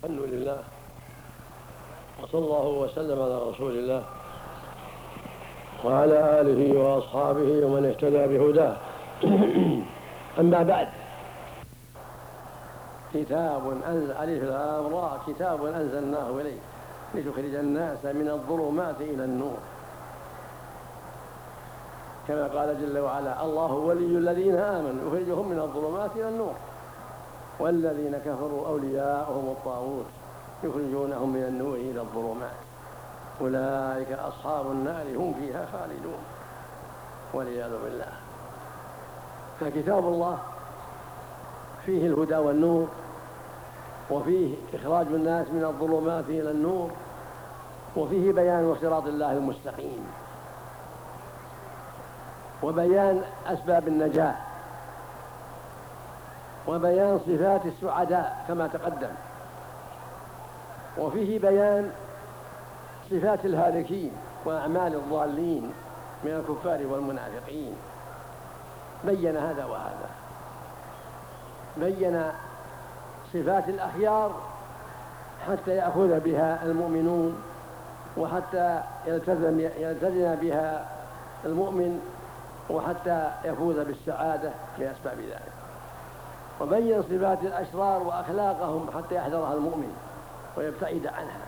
الحمد لله، وصلى الله وسلم على رسول الله وعلى آله وأصحابه ومن اهتدى بهداه. أما بعد، ألف لام را كتاب أنزلناه إليك لتخرج الناس من الظلمات إلى النور، كما قال جل وعلا: الله ولي الذين آمنوا يخرجهم من الظلمات إلى النور، والذين كفروا أولياؤهم الطاغوت يخرجونهم من النور إلى الظلمات، أولئك أصحاب النار هم فيها خالدون، والعياذ بالله. فكتاب الله فيه الهدى والنور، وفيه إخراج الناس من الظلمات إلى النور، وفيه بيان صراط الله المستقيم، وبيان أسباب النجاة، وبيان صفات السعداء كما تقدم، وفيه بيان صفات الهالكين وأعمال الضالين من الكفار والمنافقين. بين هذا وهذا، بين صفات الأخيار حتى يأخذ بها المؤمنون، وحتى يلتزم بها المؤمن، وحتى يفوز بالسعادة بأسباب ذلك. وبين صفات الأشرار وأخلاقهم حتى يحذرها المؤمن ويبتعد عنها.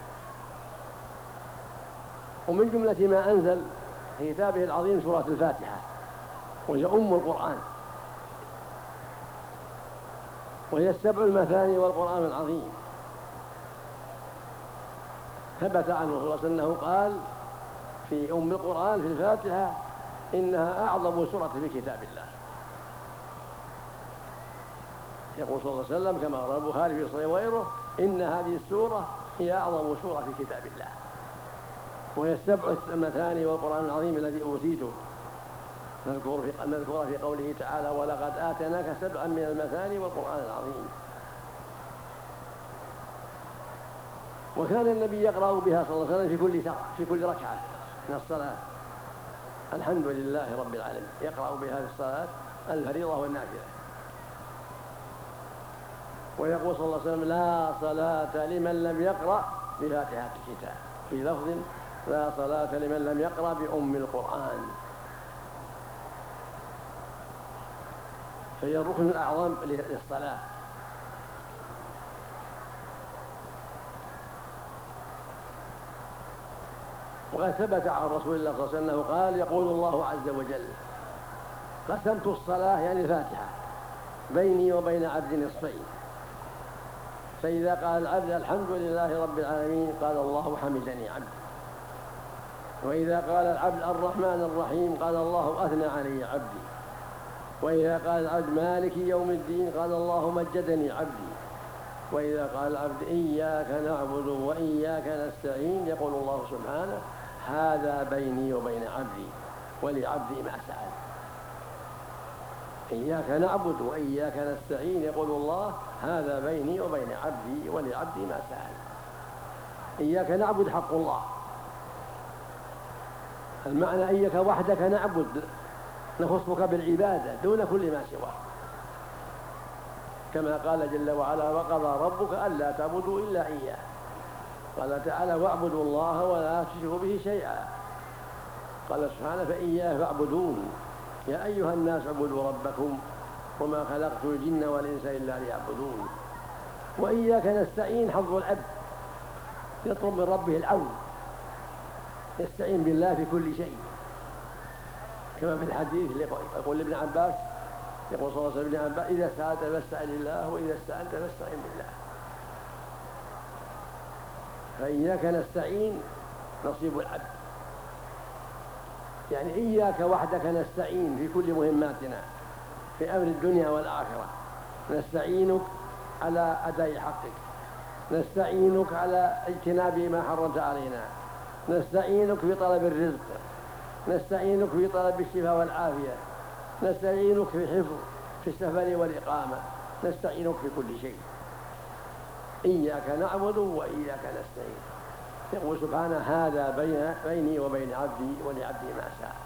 ومن جملة ما أنزل في كتابه العظيم سورة الفاتحة، وهي أم القرآن، وهي السبع المثاني والقرآن العظيم. ثبت عنه صلى الله عليه وسلم أنه قال في أم القرآن في الفاتحة: إنها أعظم سورة في كتاب الله. يقول صلى الله عليه وسلم كما روى البخاري في صحيح وغيره: إن هذه السورة هي أعظم سورة في كتاب الله، وهي السبع المثاني والقرآن العظيم الذي أوتيته، مذكورة في قوله تعالى: ولقد آتيناك سبعا من المثاني والقرآن العظيم. وكان النبي يقرأ بها صلى الله عليه وسلم في كل ركعة من الصلاة: الحمد لله رب العالمين. يقرأ بها في الصلاة الفريضة والنافلة. ويقول صلى الله عليه وسلم: لا صلاة لمن لم يقرأ بفاتحة الكتاب، في لفظ: لا صلاة لمن لم يقرأ بأم القرآن. فهي الركن الأعظم للصلاة. وقد ثبت عن رسول الله صلى الله عليه وسلم قال: يقول الله عز وجل: قسمت الصلاة يعني الفاتحة بيني وبين عبد نصفين، فإذا قال العبد الحمد لله رب العالمين قال الله حمدني عبدي، وإذا قال العبد الرحمن الرحيم قال الله أثنى علي عبدي، وإذا قال العبد مالك يوم الدين قال الله مجدني عبدي، وإذا قال العبد إياك نعبد وإياك نستعين يقول الله سبحانه: هذا بيني وبين عبدي ولعبدي ما سأل. إياك نعبد وإياك نستعين يقول الله: هذا بيني وبين عبدي ولعبدي ما سأل. إياك نعبد حق الله، المعنى إياك وحدك نعبد، نخصك بالعبادة دون كل ما سواه، كما قال جل وعلا: وقضى ربك ألا تعبدوا إلا إياه. قال تعالى: واعبدوا الله ولا تشركوا به شيئا. قال سبحانه: فإياه فاعبدون يا أيها الناس اعبدوا ربكم وما خلقت الجن والإنس إلا ليعبدون. وإياك نستعين حظ العبد، يطلب من ربه العون، يستعين بالله في كل شيء، كما في الحديث يقول ابن عباس، يقول صلى الله عليه وسلم ابن عباس: إذا سألت فاستعن الله وإذا استعنت فاستعن بالله. فإياك نستعين نصيب العبد، يعني إياك وحدك نستعين في كل مهماتنا في أمر الدنيا والآخرة. نستعينك على أداء حقك، نستعينك على اجتناب ما حرمت علينا، نستعينك في طلب الرزق، نستعينك في طلب الشفاء والعافية، نستعينك في الحفظ في السفر والإقامة، نستعينك في كل شيء. إياك نعبد وإياك نستعين. يقول سبحانه: هذا بيني وبين عبدي ولعبدي ما سأل.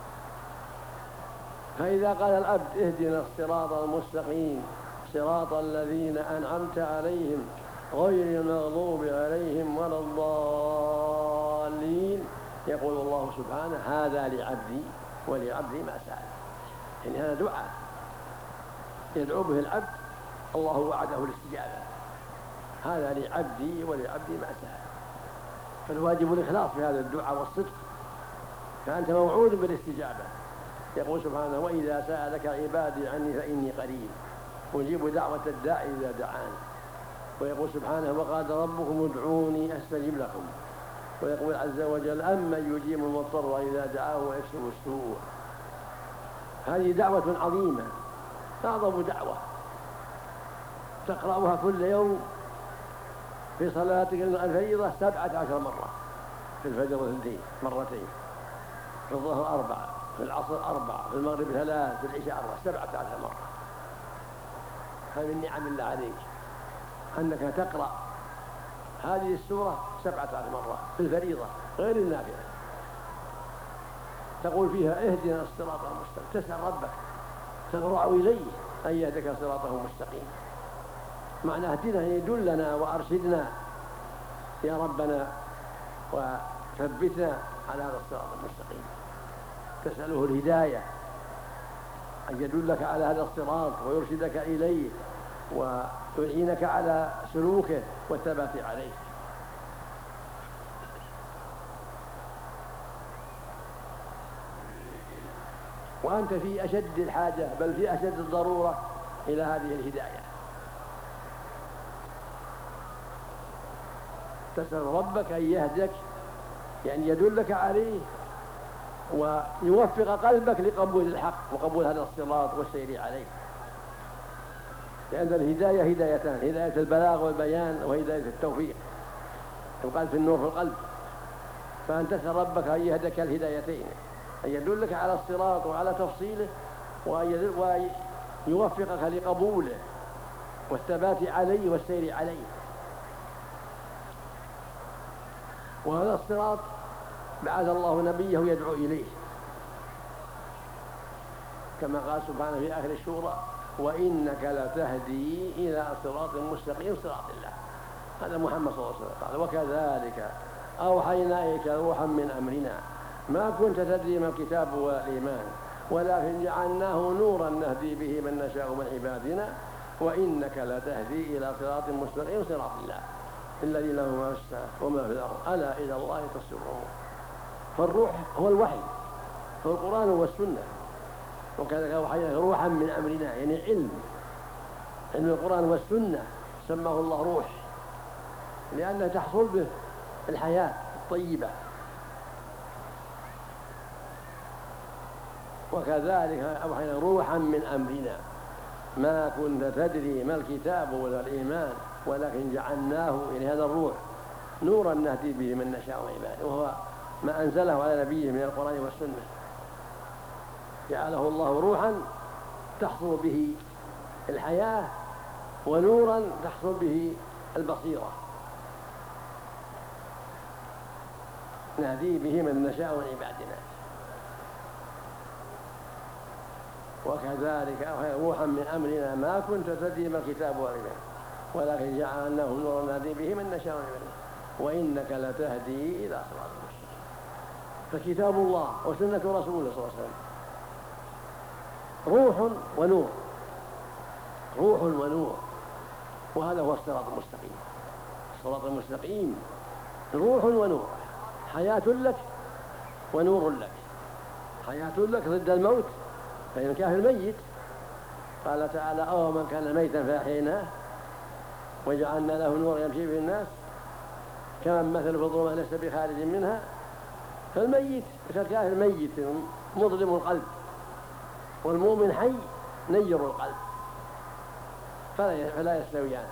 فإذا قال العبد: اهدنا الصراط المستقيم صراط الذين أنعمت عليهم غير المغضوب عليهم ولا الضالين. يقول الله سبحانه: هذا لعبدي ولعبدي ما سأل. يعني هذا دعاء يدعو به العبد، الله وعده الاستجابة. هذا لعبدي ولعبدي ما سأل. فالواجب الإخلاص في هذا الدعاء والصدق، فأنت موعود بالاستجابة. يقول سبحانه: وإذا سألك عبادي عني فإني قريب أجيب دعوة الداعي إذا دعان. ويقول سبحانه: وقال ربكم ادعوني أستجب لكم. ويقول عز وجل: أمن يجيب المضطر إذا دعاه ويكشف السوء. هذه دعوة عظيمة، أعظم دعوة تقرأها كل يوم في صلاتك الفريضة 17 مرة، في الفجر 2 مرتين، في الظهر 4، في العصر 4، في المغرب 3، في العشاء 4، 17 مرة. هذه من نعم الله عليك أنك تقرأ هذه السورة 17 مرة في الفريضة غير النافلة. تقول فيها: اهدنا الصراط المستقيم. تسأل ربك، تضرع إليه أن يهدك صراطه المستقيم. معنى اهدنا يدلنا وأرشدنا يا ربنا وثبتنا على هذا الصراط المستقيم. تسأله الهداية، أن يدلك على هذا الصراط ويرشدك إليه ويعينك على سلوكه والثبات عليه. وأنت في أشد الحاجة، بل في أشد الضرورة إلى هذه الهداية. تسأل ربك أن يهدك، يعني يدلك عليه ويوفق قلبك لقبول الحق وقبول هذا الصراط والسير عليه. لأن الهداية هدايتان: هداية البلاغ والبيان، وهداية التوفيق. يقال في النور في القلب. فأن تسأل ربك أن يهدك الهدايتين، أن يدلك على الصراط وعلى تفصيله، ويوفقك لقبوله والثبات عليه والسير عليه. وهذا الصراط بعث الله نبيه يدعو إليه، كما قال سبحانه في آخر السورة: وإنك لتهدي إلى صراط مستقيم صراط الله. هذا محمد صلى الله عليه وسلم قال: وكذلك أوحينا إليك روحا من أمرنا ما كنت تدري ما الكتاب ولا الإيمان ولكن جعلناه نورا نهدي به من نشاء من عبادنا وإنك لتهدي إلى صراط مستقيم صراط الله الذي له ما في السماء وما في الأرض ألا إلى الله تصير الأمور. فالروح هو الوحي، هو القرآن والسنة. وكذلك أوحينا روحا من أمرنا، يعني علم القرآن والسنة سماه الله روح، لأنه تحصل به الحياة الطيبة. وكذلك أوحينا روحا من أمرنا ما كنت تدري ما الكتاب ولا الإيمان ولكن جعلناه، يعني هذا الروح، نورا نهدي به من نشاء من عباده، وهو ما أنزله على نبيه من القرآن والسنة. جعله الله روحا تحصل به الحياة ونورا تحصل به البصيرة، نهدي به من نشاء من عبادنا. وكذلك روحا من أمرنا ما كنت تدري ما الكتاب ولا الإيمان ولكن جعلناه نورا نهدي به من نشاء من عبادنا وإنك لتهدي إلى صراط مستقيم. فكتاب الله وسنة رسوله صلى الله عليه وسلم روح ونور، روح ونور، وهذا هو الصراط المستقيم. الصراط المستقيم روح ونور، حياة لك ونور لك. حياة لك ضد الموت، فإن كان ميت قال تعالى: أو من كان ميتا فأحييناه وجعلنا له نور يمشي به الناس كمن مثل في الظلمات ليس بخارج منها. فالميت كالكافر ميت مظلم القلب، والمؤمن حي نير القلب، فلا يستويان.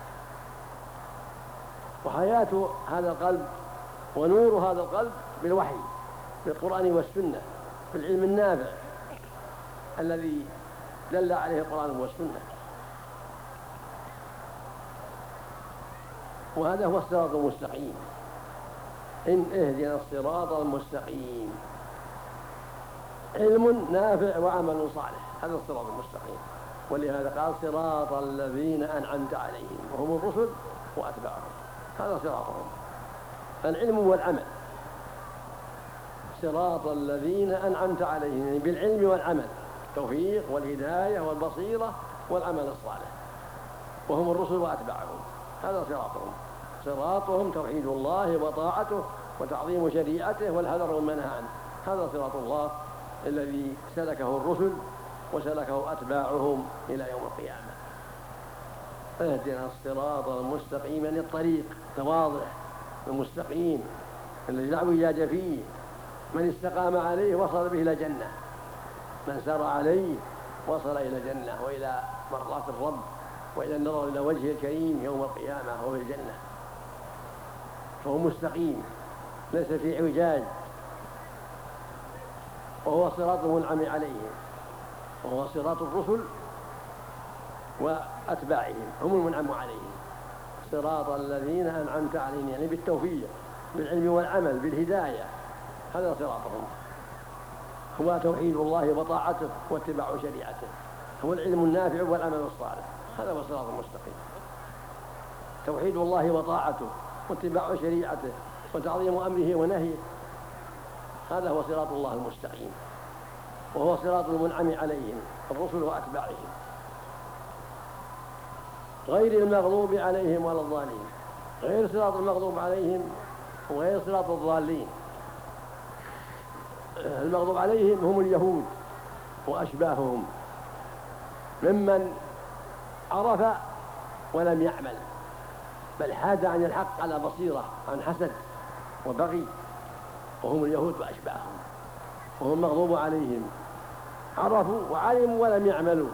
وحياة هذا القلب ونور هذا القلب بالوحي، بالقرآن والسنة، بالعلم النافع الذي دل عليه القرآن والسنة. وهذا هو الصراط المستقيم. إن اهدنا الصراط المستقيم، علم نافع وعمل صالح، هذا الصراط المستقيم. ولهذا قال: صراط الذين أنعمت عليهم، وهم الرسل وأتباعهم. هذا صراطهم. العلم والعمل، صراط الذين أنعمت عليهم، يعني بالعلم والعمل، التوفيق والهداية والبصيرة والعمل الصالح، وهم الرسل وأتباعهم. هذا صراطهم. صراطهم توحيد الله وطاعته وتعظيم شريعته والحذر من منهى عنه. هذا صراط الله الذي سلكه الرسل وسلكه أتباعهم إلى يوم القيامة. اهدنا الصراط المستقيم، يعني الطريق الواضح المستقيم الذي لا اعوجاج فيه. من استقام عليه وصل به إلى جنة، من سار عليه وصل إلى جنة وإلى مرضاة الرب وإلى النظر إلى وجهه الكريم يوم القيامة وفي الجنة. فهو مستقيم ليس في اعوجاج، وهو صراط المنعم عليهم، وهو صراط الرسل وأتباعهم، هم المنعم عليهم. صراط الذين أنعمت عليهم، يعني بالتوفيق بالعلم والعمل بالهداية. هذا صراطهم، هو توحيد الله وطاعته واتباع شريعته، هو العلم النافع والعمل الصالح. هذا هو الصراط المستقيم، توحيد الله وطاعته واتباع شريعته وتعظيم أمره ونهيه. هذا هو صراط الله المستقيم، وهو صراط المنعم عليهم الرسل وأتباعهم، غير المغضوب عليهم ولا الضالين. غير صراط المغضوب عليهم وغير صراط الضالين. المغضوب عليهم هم اليهود وأشباههم ممن عرف ولم يعمل، بل حاد عن الحق على بصيرة عن حسد وبغي، وهم اليهود وأشباههم. وهم المغضوب عليهم عرفوا وعلموا ولم يعملوا.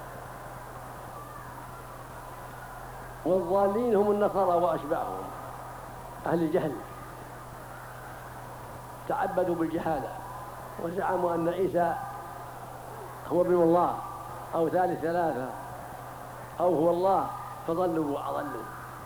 والضالين هم النصارى وأشباههم، أهل الجهل، تعبدوا بالجهالة وزعموا أن عيسى هو ابن الله أو ثالث ثلاثة أو هو الله، فضلوا وأضلوا،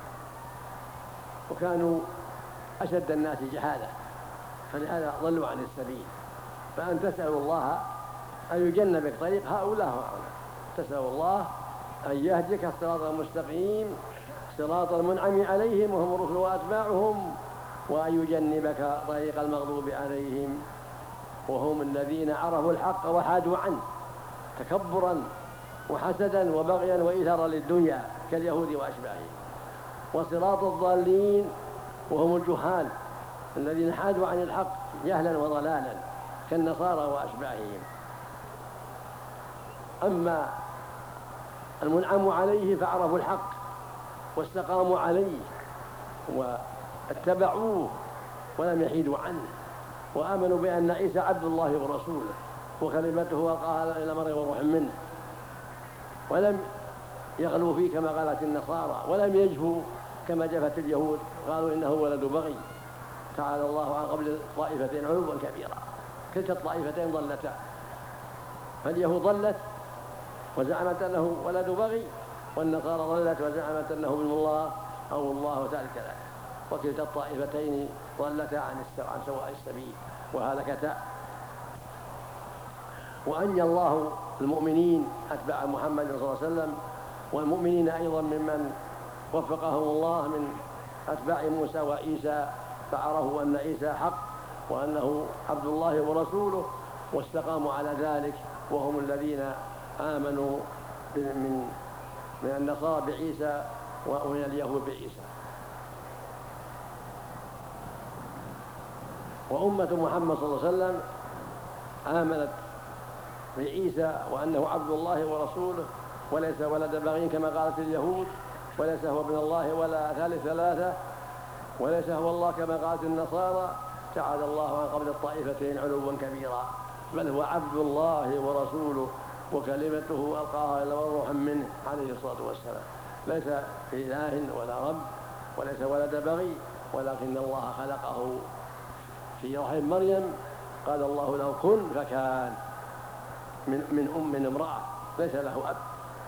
وكانوا أشد الناس جهالة، فلهذا ضلوا عن السبيل. فأن تسأل الله أن يجنبك طريق هؤلاء وهؤلاء، تسأل الله أن يهديك الصراط المستقيم صراط المنعم عليهم وهم الرسل وأتباعهم، وأن يجنبك طريق المغضوب عليهم وهم الذين عرفوا الحق وحادوا عنه تكبرا وحسدا وبغيا وإثارا للدنيا كاليهود وأشباههم. وصراط الضالين وهم الجهال الذين حادوا عن الحق جهلا وضلالا كالنصارى وأشباههم. أما المنعم عليه فعرفوا الحق واستقاموا عليه واتبعوه ولم يحيدوا عنه، وآمنوا بأن عيسى عبد الله ورسوله وكلمته وقال إلى مريم وروح منه، ولم يغلوا فيه كما قالت النصارى، ولم يجفوا كما جفت اليهود قالوا إنه ولد بغي. تعالى الله عن قبل الطائفتين علوا كبيرا، كلتا الطائفتين ضلتا، فاليهود ضلت وزعمت أنه ولد بغي، والنصارى ضلت وزعمت أنه ابن الله أو الله ثالث ثلاثة، وكلتا الطائفتين ضلتا عن سواء السبيل وهلكتا. وأنجى الله المؤمنين أتباع محمد صلى الله عليه وسلم، والمؤمنين أيضا ممن وفقهم الله من أتباع موسى وعيسى، فعرفوا أن عيسى حق وأنه عبد الله ورسوله واستقاموا على ذلك، وهم الذين آمنوا من النصارى بعيسى ومن اليهود بعيسى. وأمة محمد صلى الله عليه وسلم آمنت بعيسى وأنه عبد الله ورسوله وليس ولد بغي كما قالت اليهود، وليس هو ابن الله ولا ثالث ثلاثة، وليس هو الله كما قالت النصارى. تعالى الله عن قبل الطائفتين علوا كبيرا، بل هو عبد الله ورسوله وكلمته ألقاها إلى روح منه عليه الصلاة والسلام، ليس إله ولا رب وليس ولد بغي، ولكن الله خلقه في رحم مريم، قال الله له كن فكان، من امرأة ليس له أب.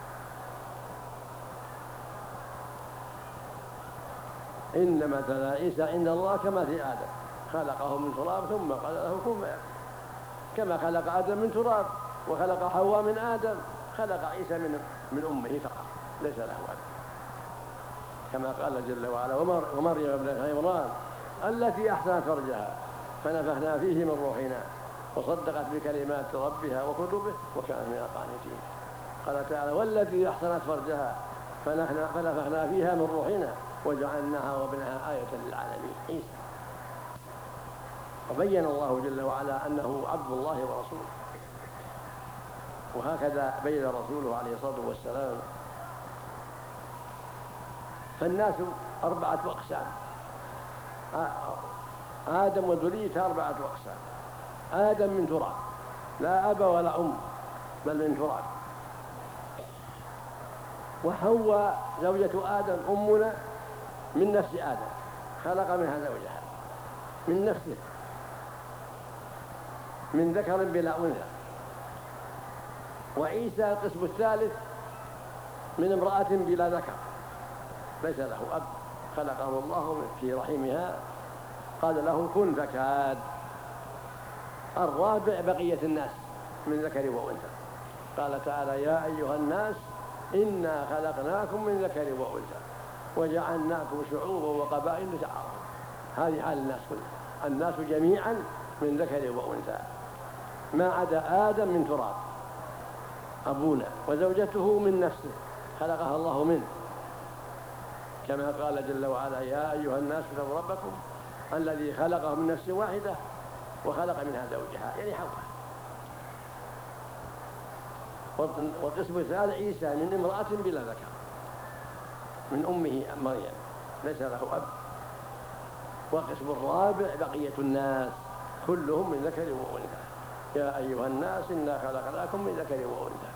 إن مثل عيسى عند الله كمثل آدم، خلقه من تراب ثم قال له كن فيكون، كما خلق آدم من تراب وخلق حواء من آدم، خلق عيسى من أمه فقط، ليس له أب. كما قال جل وعلا ومريم ابنة عمران التي أحسنت فرجها فنفخنا فيه من روحنا وصدقت بكلمات ربها وكتبه وكانت من القانتين. قال تعالى والتي أحسنت فرجها فنفخنا فيها من روحنا وجعلناها وابنها آية للعالمين عيسى. وبين الله جل وعلا أنه عبد الله ورسوله، وهكذا بين رسوله عليه الصلاة والسلام. فالناس 4 أقسام، آدم وذريته 4 أقسام. آدم من تراب لا أب ولا أم بل من تراب، وحواء زوجة آدم أمنا من نفس آدم خلق منها زوجها من نفسه من ذكر بلا أنثى. وعيسى القسم الثالث من امرأة بلا ذكر ليس له أب خلقه الله في رحمها قال له كن فكان. الرابع بقية الناس من ذكر وأنثى. قال تعالى يا أيها الناس إنا خلقناكم من ذكر وأنثى وجعلناكم شعوبا وقبائل لتعارفوا. هذه حال الناس كلها، الناس جميعا من ذكر وأنثى ما عدا آدم من تراب أبونا، وزوجته من نفسه خلقها الله منه كما قال جل وعلا يا أيها الناس اتقوا ربكم الذي خلقه من نفس واحدة وخلق منها زوجها يعني حواء. والقسم الثالث عيسى من امرأة بلا ذكر من أمه مريم ليس له أب. والقسم الرابع بقية الناس كلهم من ذكر وأنثى يا أيها الناس إنا خلقناكم من ذكر وأنثى.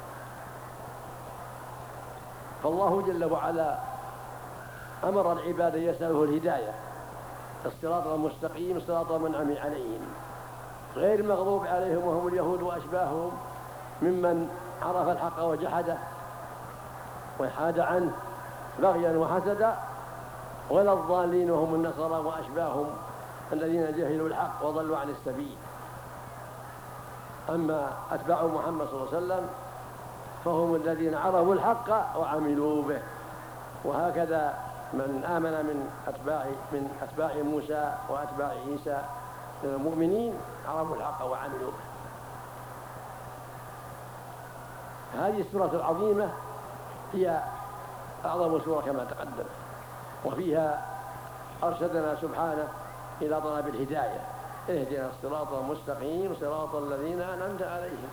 فالله جل وعلا أمر العباد يسأله الهداية الصراط المستقيم صراط من أنعم عليهم غير المغضوب عليهم وهم اليهود وأشباههم ممن عرف الحق وجحده وحاد عنه بغيا وحسدا، ولا الضالين وهم النصارى وأشباههم الذين جهلوا الحق وضلوا عن السبيل. أما أتباع محمد صلى الله عليه وسلم فهم الذين عرفوا الحق وعملوا به. وهكذا من آمن من أتباع موسى وأتباع عيسى من المؤمنين عرفوا الحق وعملوا به. هذه السورة العظيمة هي أعظم سورة كما تقدم، وفيها أرشدنا سبحانه إلى طلب الهداية اهدنا الصراط المستقيم صراط الذين أنعمت عليهم.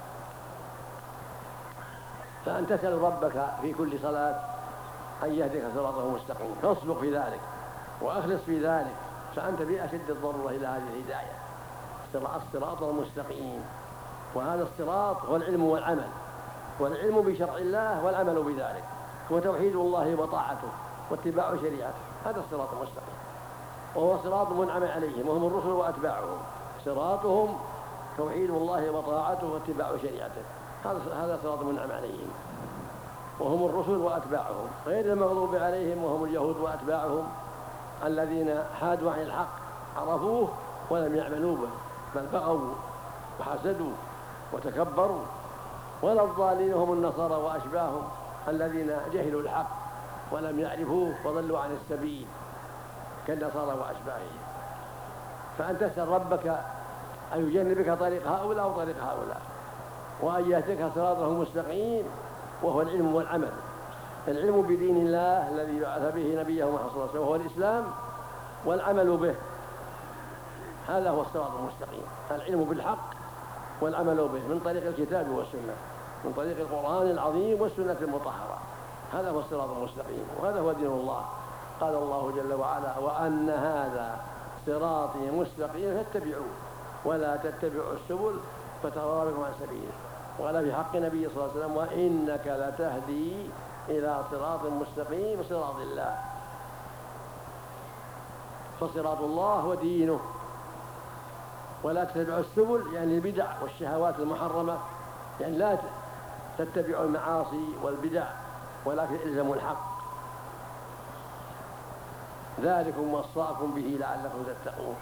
فأن تسأل ربك في كل صلاة أن يهدك صراطه المستقيم فاصبر في ذلك وأخلص في ذلك، فأنت بأشد الضرورة إلى هذه الهداية الصراط المستقيم. وهذا الصراط هو العلم والعمل، والعلم بشرع الله والعمل بذلك هو توحيد الله وطاعته واتباع شريعته. هذا الصراط المستقيم، وهو صراط منعم عليهم وهم الرسل وأتباعهم. صراطهم توحيد الله وطاعته واتباع شريعته، هذا صراط منعم عليهم وهم الرسل وأتباعهم غير المغضوب عليهم وهم اليهود وأتباعهم الذين حادوا عن الحق عرفوه ولم يعملوا به بل بغوا وحسدوا وتكبروا. ولا الضالين هم النصارى وأشباههم الذين جهلوا الحق ولم يعرفوه وضلوا عن السبيل كالنصارى وأشباههم. فأن تسأل ربك أن يجنبك طريق هؤلاء وطريق هؤلاء، وأن يهدك صراطه المستقيم وهو العلم والعمل. العلم بدين الله الذي بعث به نبيه محمد صلى الله عليه وسلم وهو الإسلام، والعمل به هذا هو الصراط المستقيم. العلم بالحق والعمل به من طريق الكتاب والسنة، من طريق القرآن العظيم والسنة المطهرة. هذا هو الصراط المستقيم وهذا هو دين الله. قال الله جل وعلا وأن هذا صراطي مستقيم فاتبعوه ولا تتبعوا السبل فتفرق بكم عن سبيله. وقال في حق النبي صلى الله عليه وسلم وإنك لتهدي إلى صراط مستقيم صراط الله. فصراط الله ودينه. ولا تتبعوا السبل يعني البدع والشهوات المحرمة، يعني لا تتبعوا المعاصي والبدع ولكن الزموا الحق. ذلكم وصاكم به لعلكم تتقون.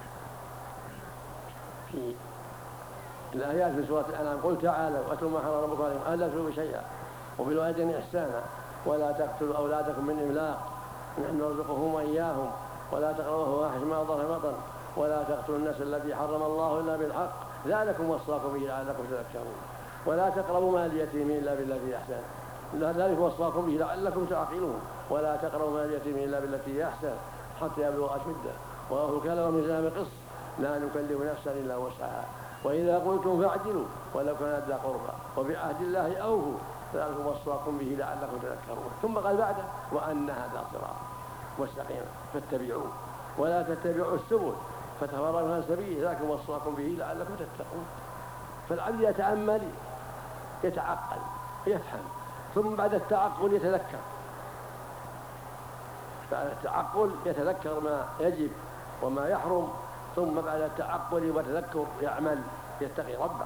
في الآيات في سورة الأنعام قل تعالوا أتلوا ما حرم ربكم عليكم ألا تشركوا شيئا وبالوالدين إحسانا ولا تقتلوا أولادكم من إملاق نحن نرزقهم وإياهم ولا تقربوا الفواحش ما ظهر بطن ولا تقتلوا النفس التي حرم الله إلا بالحق ذلكم وصاكم به لعلكم تذكرون ولا تقربوا مال اليتيم إلا بالتي أحسن ذلك وصاكم به لعلكم تعقلون ولا تقربوا مال اليتيم إلا بالتي أحسن حتى يبلغ أشده وأوفوا الكيل والميزان بالقسط لا نكلف نفسا إلا وسعها وإذا قلتم فاعدلوا ولو كان ذا قربى وبعهد الله أوفوا ذلكم وصاكم به لعلكم تذكرون ثم قال بعده وأن هذا صراط مستقيم فاتبعوه ولا تتبعوا السبل فتفرق عن سبيله ذلكم وصاكم به لعلكم تتقون. فالعبد يتأمل يتعقل يفهم ثم بعد التعقل يتذكر بعد التعقل يتذكر ما يجب وما يحرم ثم بعد التعقل والتذكر يعمل يتقي ربه.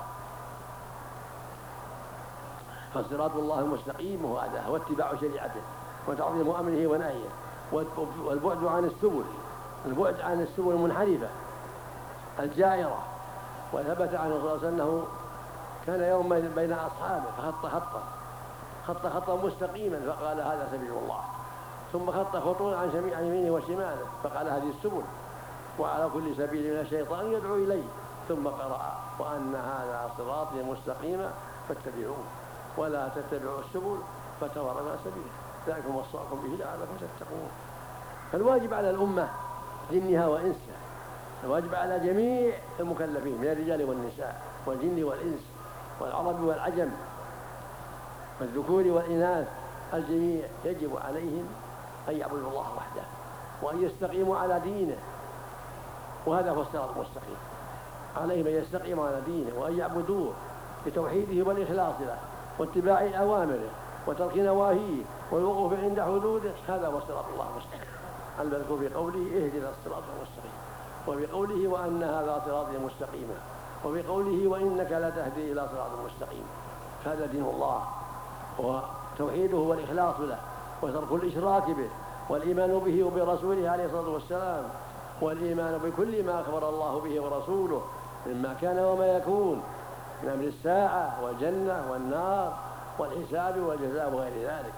فصراط الله المستقيم هو هذا هو اتباع شريعته وتعظيم امره ونهيه والبعد عن السبل البعد عن السبل المنحرفه الجائره. وثبت عنه صلى الله عليه وسلم انه كان يوما بين اصحابه فخط خطا مستقيما فقال هذا سبيل الله ثم خط خطوط عن يمينه وشماله فقال هذه السبل وعلى كل سبيل من الشيطان يدعو إليه ثم قرأ وأن هذا صراطي مستقيما فاتبعوه ولا تتبعوا السبل فتفرق عن سبيله ذلكم وصاكم به لعلكم تتقون. فالواجب على الأمة جنها وإنسها الواجب على جميع المكلفين من الرجال والنساء والجن والإنس والعرب والعجم والذكور والإناث الجميع يجب عليهم أن يعبدوا الله وحده وأن يستقيموا على دينه وهذا هو الصراط المستقيم. عليهم أن يستقيموا على دينه وأن يعبدوه بتوحيده والإخلاص له واتباع أوامره وترك نواهيه والوقوف عند حدوده هذا هو صراط الله المستقيم المذكور في قوله اهدنا الصراط المستقيم وبقوله وأن هذا صراطي مستقيما وبقوله وإنك لا تهدي إلى صراط مستقيم. هذا دين الله وتوحيده والإخلاص له وترك الإشراك به والإيمان به وبرسوله عليه الصلاة والسلام والإيمان بكل ما أخبر الله به ورسوله مما كان وما يكون من أمر الساعة والجنة والنار والحساب والجزاء وغير ذلك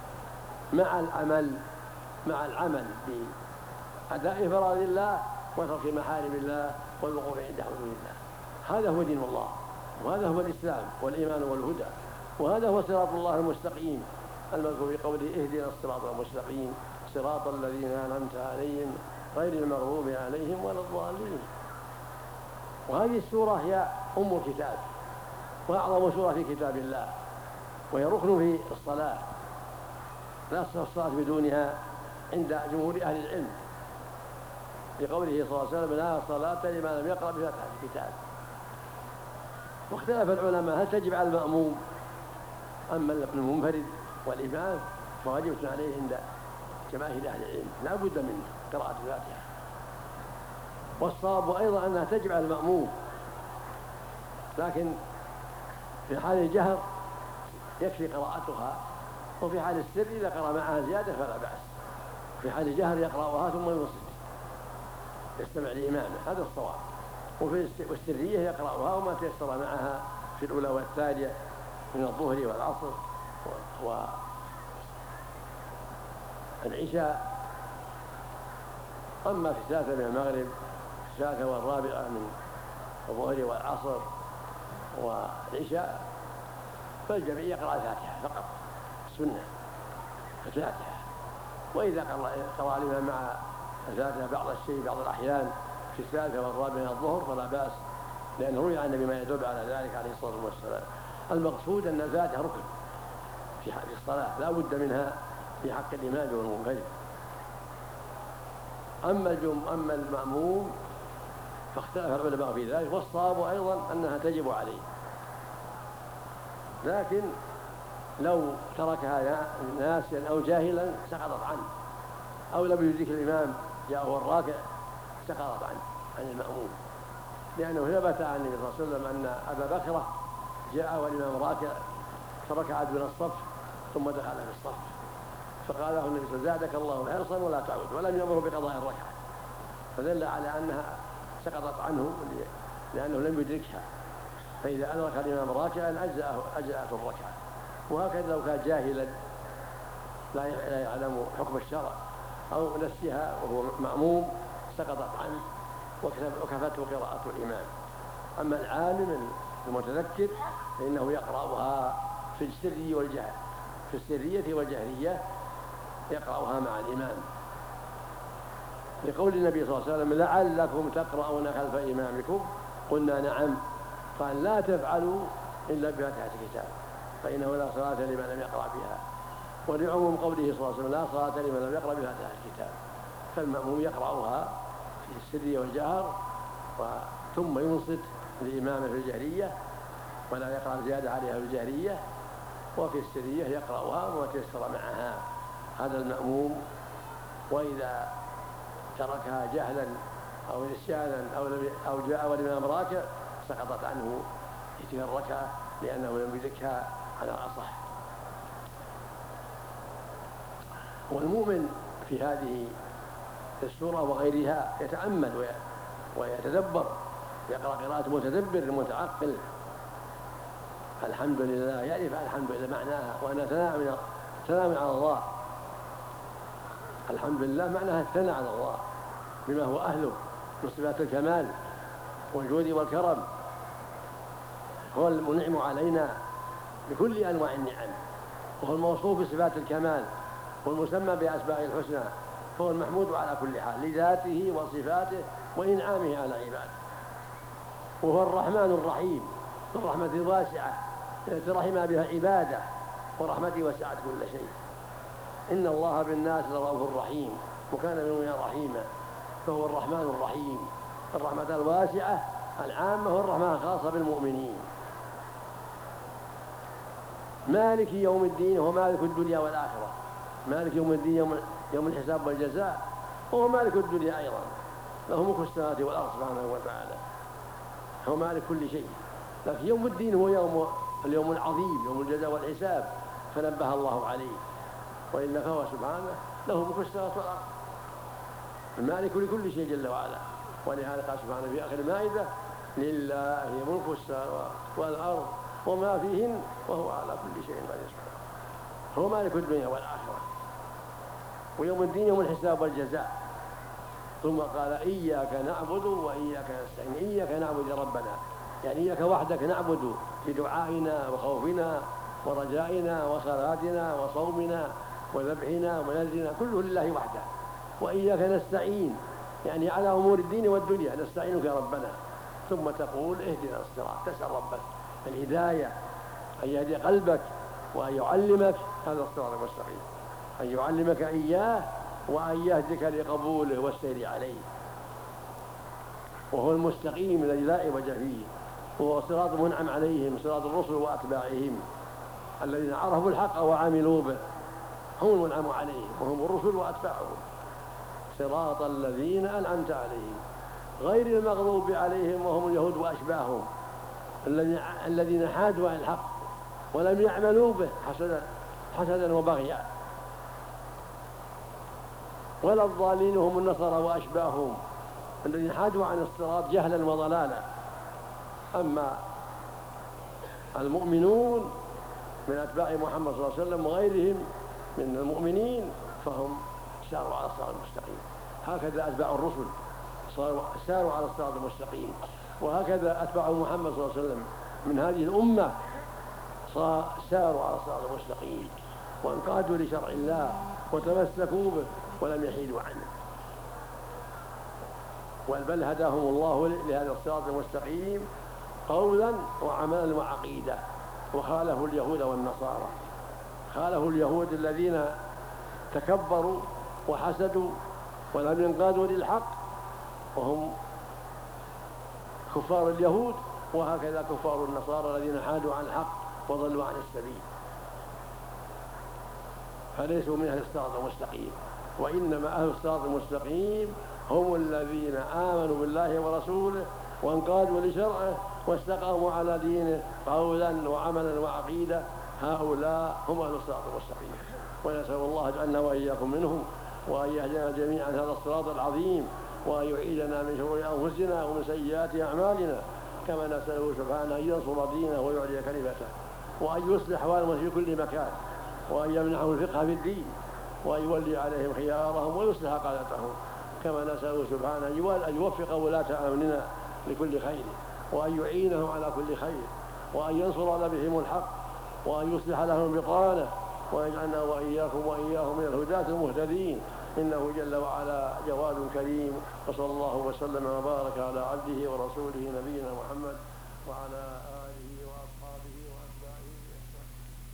مع العمل بأداء فرائض الله وترك محارم الله والوقوف عند حدود الله. هذا هو دين الله وهذا هو الإسلام والإيمان والهدى وهذا هو صراط الله المستقيم المذكور في قوله اهدنا الصراط المستقيم صراط الذين أنعمت عليهم غير المغضوب عليهم ولا الضالين. وهذه السورة هي أم الكتاب وأعظم سورة في كتاب الله وهي ركن في الصلاة لا تصح الصلاة بدونها عند جمهور أهل العلم لقوله صلى الله عليه وسلم لا صلاة لمن لم يقرأ بفاتحة الكتاب. واختلف العلماء هل تجب على المأموم أما المنفرد والإمام فواجب عليه عند جماهير أهل العلم لا بد من قراءة الفاتحة. والصواب أيضا أنها تجب على المأموم لكن في حال الجهر يكفي قراءتها وفي حال السر إذا قرأ معها زيادة فلا بأس. في حال الجهر يقرأها ثم ينصت يستمع لإمامه هذا الصواب وفي السرية يقرأها وما تيسر معها في الأولى والثانية من الظهر والعصر والعشاء. أما في الثالثة من المغرب في الثالثة والرابعة من الظهر والعصر والعشاء فالجميع يقرأ الفاتحة فقط السنة الفاتحة. وإذا قرأ الإمام مع الفاتحة بعض الشيء بعض الأحيان في الثالثة والرابعة من الظهر فلا بأس لأنه روي عن النبي ما يدل على ذلك عليه الصلاة والسلام. المقصود أن الفاتحة ركن في الصلاة لا بد منها في حق الإمام والمنفرد. أما المأموم فاختلف العلماء في ذلك والصواب أيضا أنها تجب عليه لكن لو تركها ناسيا أو جاهلا سقطت عنه أو لم يدرك الإمام جاءه الراكع سقطت عنه عن المأموم لأنه ثبت عن النبي صلى الله عليه وسلم أن أبا بكر جاء والإمام راكع فركع من الصف ثم دخل في الصف فقال له النبي صلى الله عليه وسلم زادك الله حرصا ولا تعود ولم يأمره بقضاء الركعة فدل على أنها سقطت عنه لأنه لم يدركها فإذا أدرك الإمام راكعا أجزأته الركعة. وهكذا لو كان جاهلا لا يعلم حكم الشرع أو نسيها وهو مأموم سقطت عنه وكفته قراءة الإمام. أما العالم المتذكر فإنه يقرأها في السر والجهر، في السرية والجهرية يقرأها مع الإمام، لقول النبي صلى الله عليه وسلم لعلكم تقرؤون خلف إمامكم، قلنا نعم، قال لا تفعلوا إلا بفاتحة الكتاب فإنه لا صلاة لمن لم يقرأ بها، ولعموم قوله صلى الله عليه وسلم لا صلاة لمن لم يقرأ بفاتحة الكتاب، فالمأموم يقرأها في السر والجهر ثم ينصت لإمامه في الجهرية ولا يقرأ زيادة عليها في الجهرية، وفي السرية يقرأها وما تيسر معها، هذا المأموم. وإذا تركها جهلا أو نسيانا أو جاء والإمام راكع سقطت عنه تلك الركعة لأنه لم يدركها على الأصح. والمؤمن في هذه السورة وغيرها يتأمل ويتدبر، يقرأ قراءة متدبر متعقل. الحمد لله يعرف الحمد لله معناها وأنها ثناء على الله. الحمد لله معناها الثناء على الله بما هو أهله من صفات الكمال والجود والكرم، هو المنعم علينا بكل أنواع النعم، وهو الموصوف بصفات الكمال والمسمى بأسماء الحسنى، فهو المحمود على كل حال لذاته وصفاته وإنعامه على عباده. وهو الرحمن الرحيم، الرحمة الواسعة التي رحم بها عباده، ورحمته وسعت كل شيء. إن الله بالناس لرؤوف رحيم وكان بالمؤمنين رحيما، فهو الرحمن الرحيم، الرحمة الواسعة العامة والرحمة الخاصة بالمؤمنين. مالك يوم الدين هو مالك الدنيا والآخرة، مالك يوم الدين يوم الحساب والجزاء، وهو مالك الدنيا أيضا، له ملك السماوات والأرض سبحانه وتعالى، هو مالك كل شيء. لكن يوم الدين هو اليوم العظيم، يوم الجزاء والحساب، فنبه الله عليه، وإلا فهو سبحانه له ملك السماوات والأرض، المالك لكل شيء جل وعلا. ولهذا قال سبحانه في آخر المائدة لله ملك السماوات والأرض وما فيهن وهو على كل شيء قدير، هو مالك الدنيا والآخرة. ويوم الدين يوم الحساب والجزاء. ثم قال إياك نعبد وإياك نستعين، إياك نعبد يا ربنا، يعني إياك وحدك نعبد في دعائنا وخوفنا ورجائنا وصلاتنا وصومنا وذبحنا ومنزلنا كله لله وحده. وإياك نستعين يعني على أمور الدين والدنيا نستعينك يا ربنا. ثم تقول اهدنا الصراط، تسأل ربك الهداية، أن يهدي قلبك وأن يعلمك هذا الصراط المستقيم، أن يعلمك إياه وأن يهدك لقبوله والسير عليه، وهو المستقيم الذي لا عوج فيه، وهو صراط منعم عليهم، صراط الرسل وأتباعهم الذين عرفوا الحق وعملوا به، هم المنعم عليهم وهم الرسل وأتباعهم. صراط الذين أنعمت عليهم غير المغضوب عليهم وهم اليهود وأشباههم الذين حادوا عن الحق ولم يعملوا به حسدا وبغيا، ولا الضالين هم النصارى وأشباههم الذين حادوا عن الصراط جهلا وضلالا. أما المؤمنون من أتباع محمد صلى الله عليه وسلم وغيرهم من المؤمنين فهم ساروا على الصراط المستقيم، هكذا أتباع الرسل ساروا على الصراط المستقيم، وهكذا أتباع محمد صلى الله عليه وسلم من هذه الأمة ساروا على الصراط المستقيم وانقادوا لشرع الله وتمسكوا به ولم يحيدوا عنه، بل هداهم الله لهذا الصراط المستقيم قولا وعملا وعقيدة. وخالفوا اليهود والنصارى، خالفوا اليهود الذين تكبروا وحسدوا ولم ينقادوا للحق وهم كفار اليهود، وهكذا كفار النصارى الذين حادوا عن الحق وضلوا عن السبيل، فليسوا من أهل الصراط المستقيم. وإنما أهل الصراط المستقيم هم الذين آمنوا بالله ورسوله وانقادوا لشرعه واستقاموا على دينه قولا وعملا وعقيدة، هؤلاء هم أهل الصراط المستقيم. ونسأل الله أجعلنا وإياكم منهم، وأن يهدينا جميعا هذا الصراط العظيم، وأن يعيدنا من شرور أنفسنا ومن سيئات أعمالنا، كما نسأله سبحانه أن ينصر دينه ويعلي كلمته، وأن يصلح أحوالهم في كل مكان، وأن يمنحهم الفقه في الدين، وأن يولي عليهم خيارهم ويصلح قادتهم، كما نسأله سبحانه أن يوفق ولاة أمرنا لكل خير، وأن يعينهم على كل خير، وأن ينصر بهم الحق، وأن يصلح لهم بطانه، ويجعلنا وإياكم وإياهم من الهداة المهتدين، إنه جل وعلا جواد كريم. وصلى الله وسلم وبارك على عبده ورسوله نبينا محمد وعلى آله وأصحابه وأتباعه بإحسان.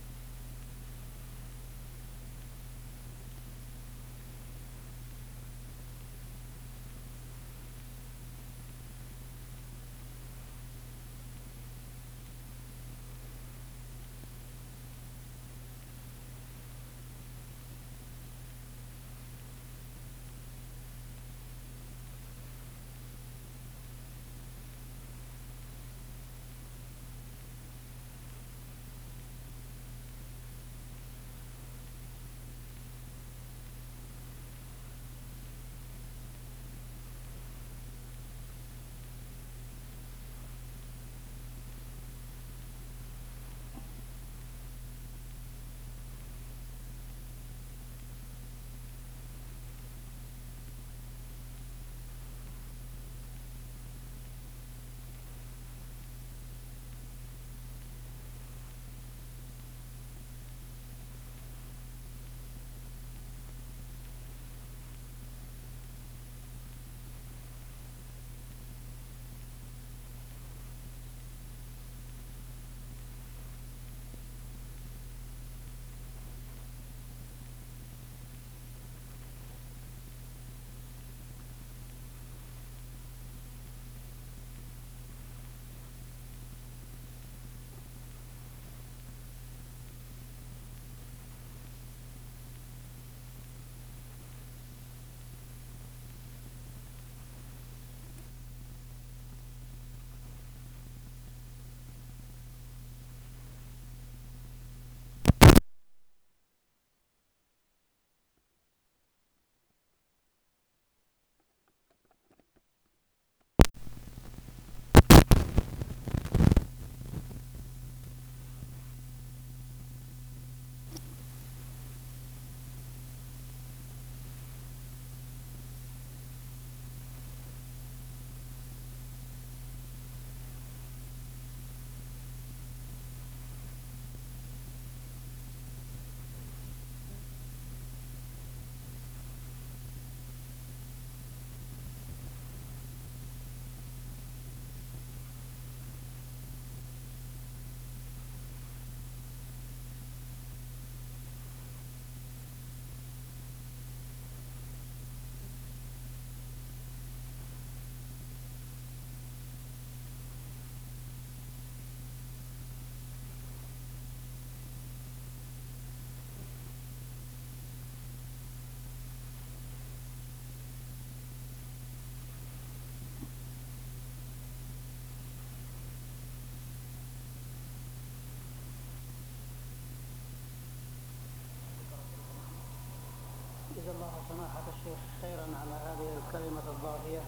جزا الله سماحة الشيخ خيرا على هذه الكلمة الضافية،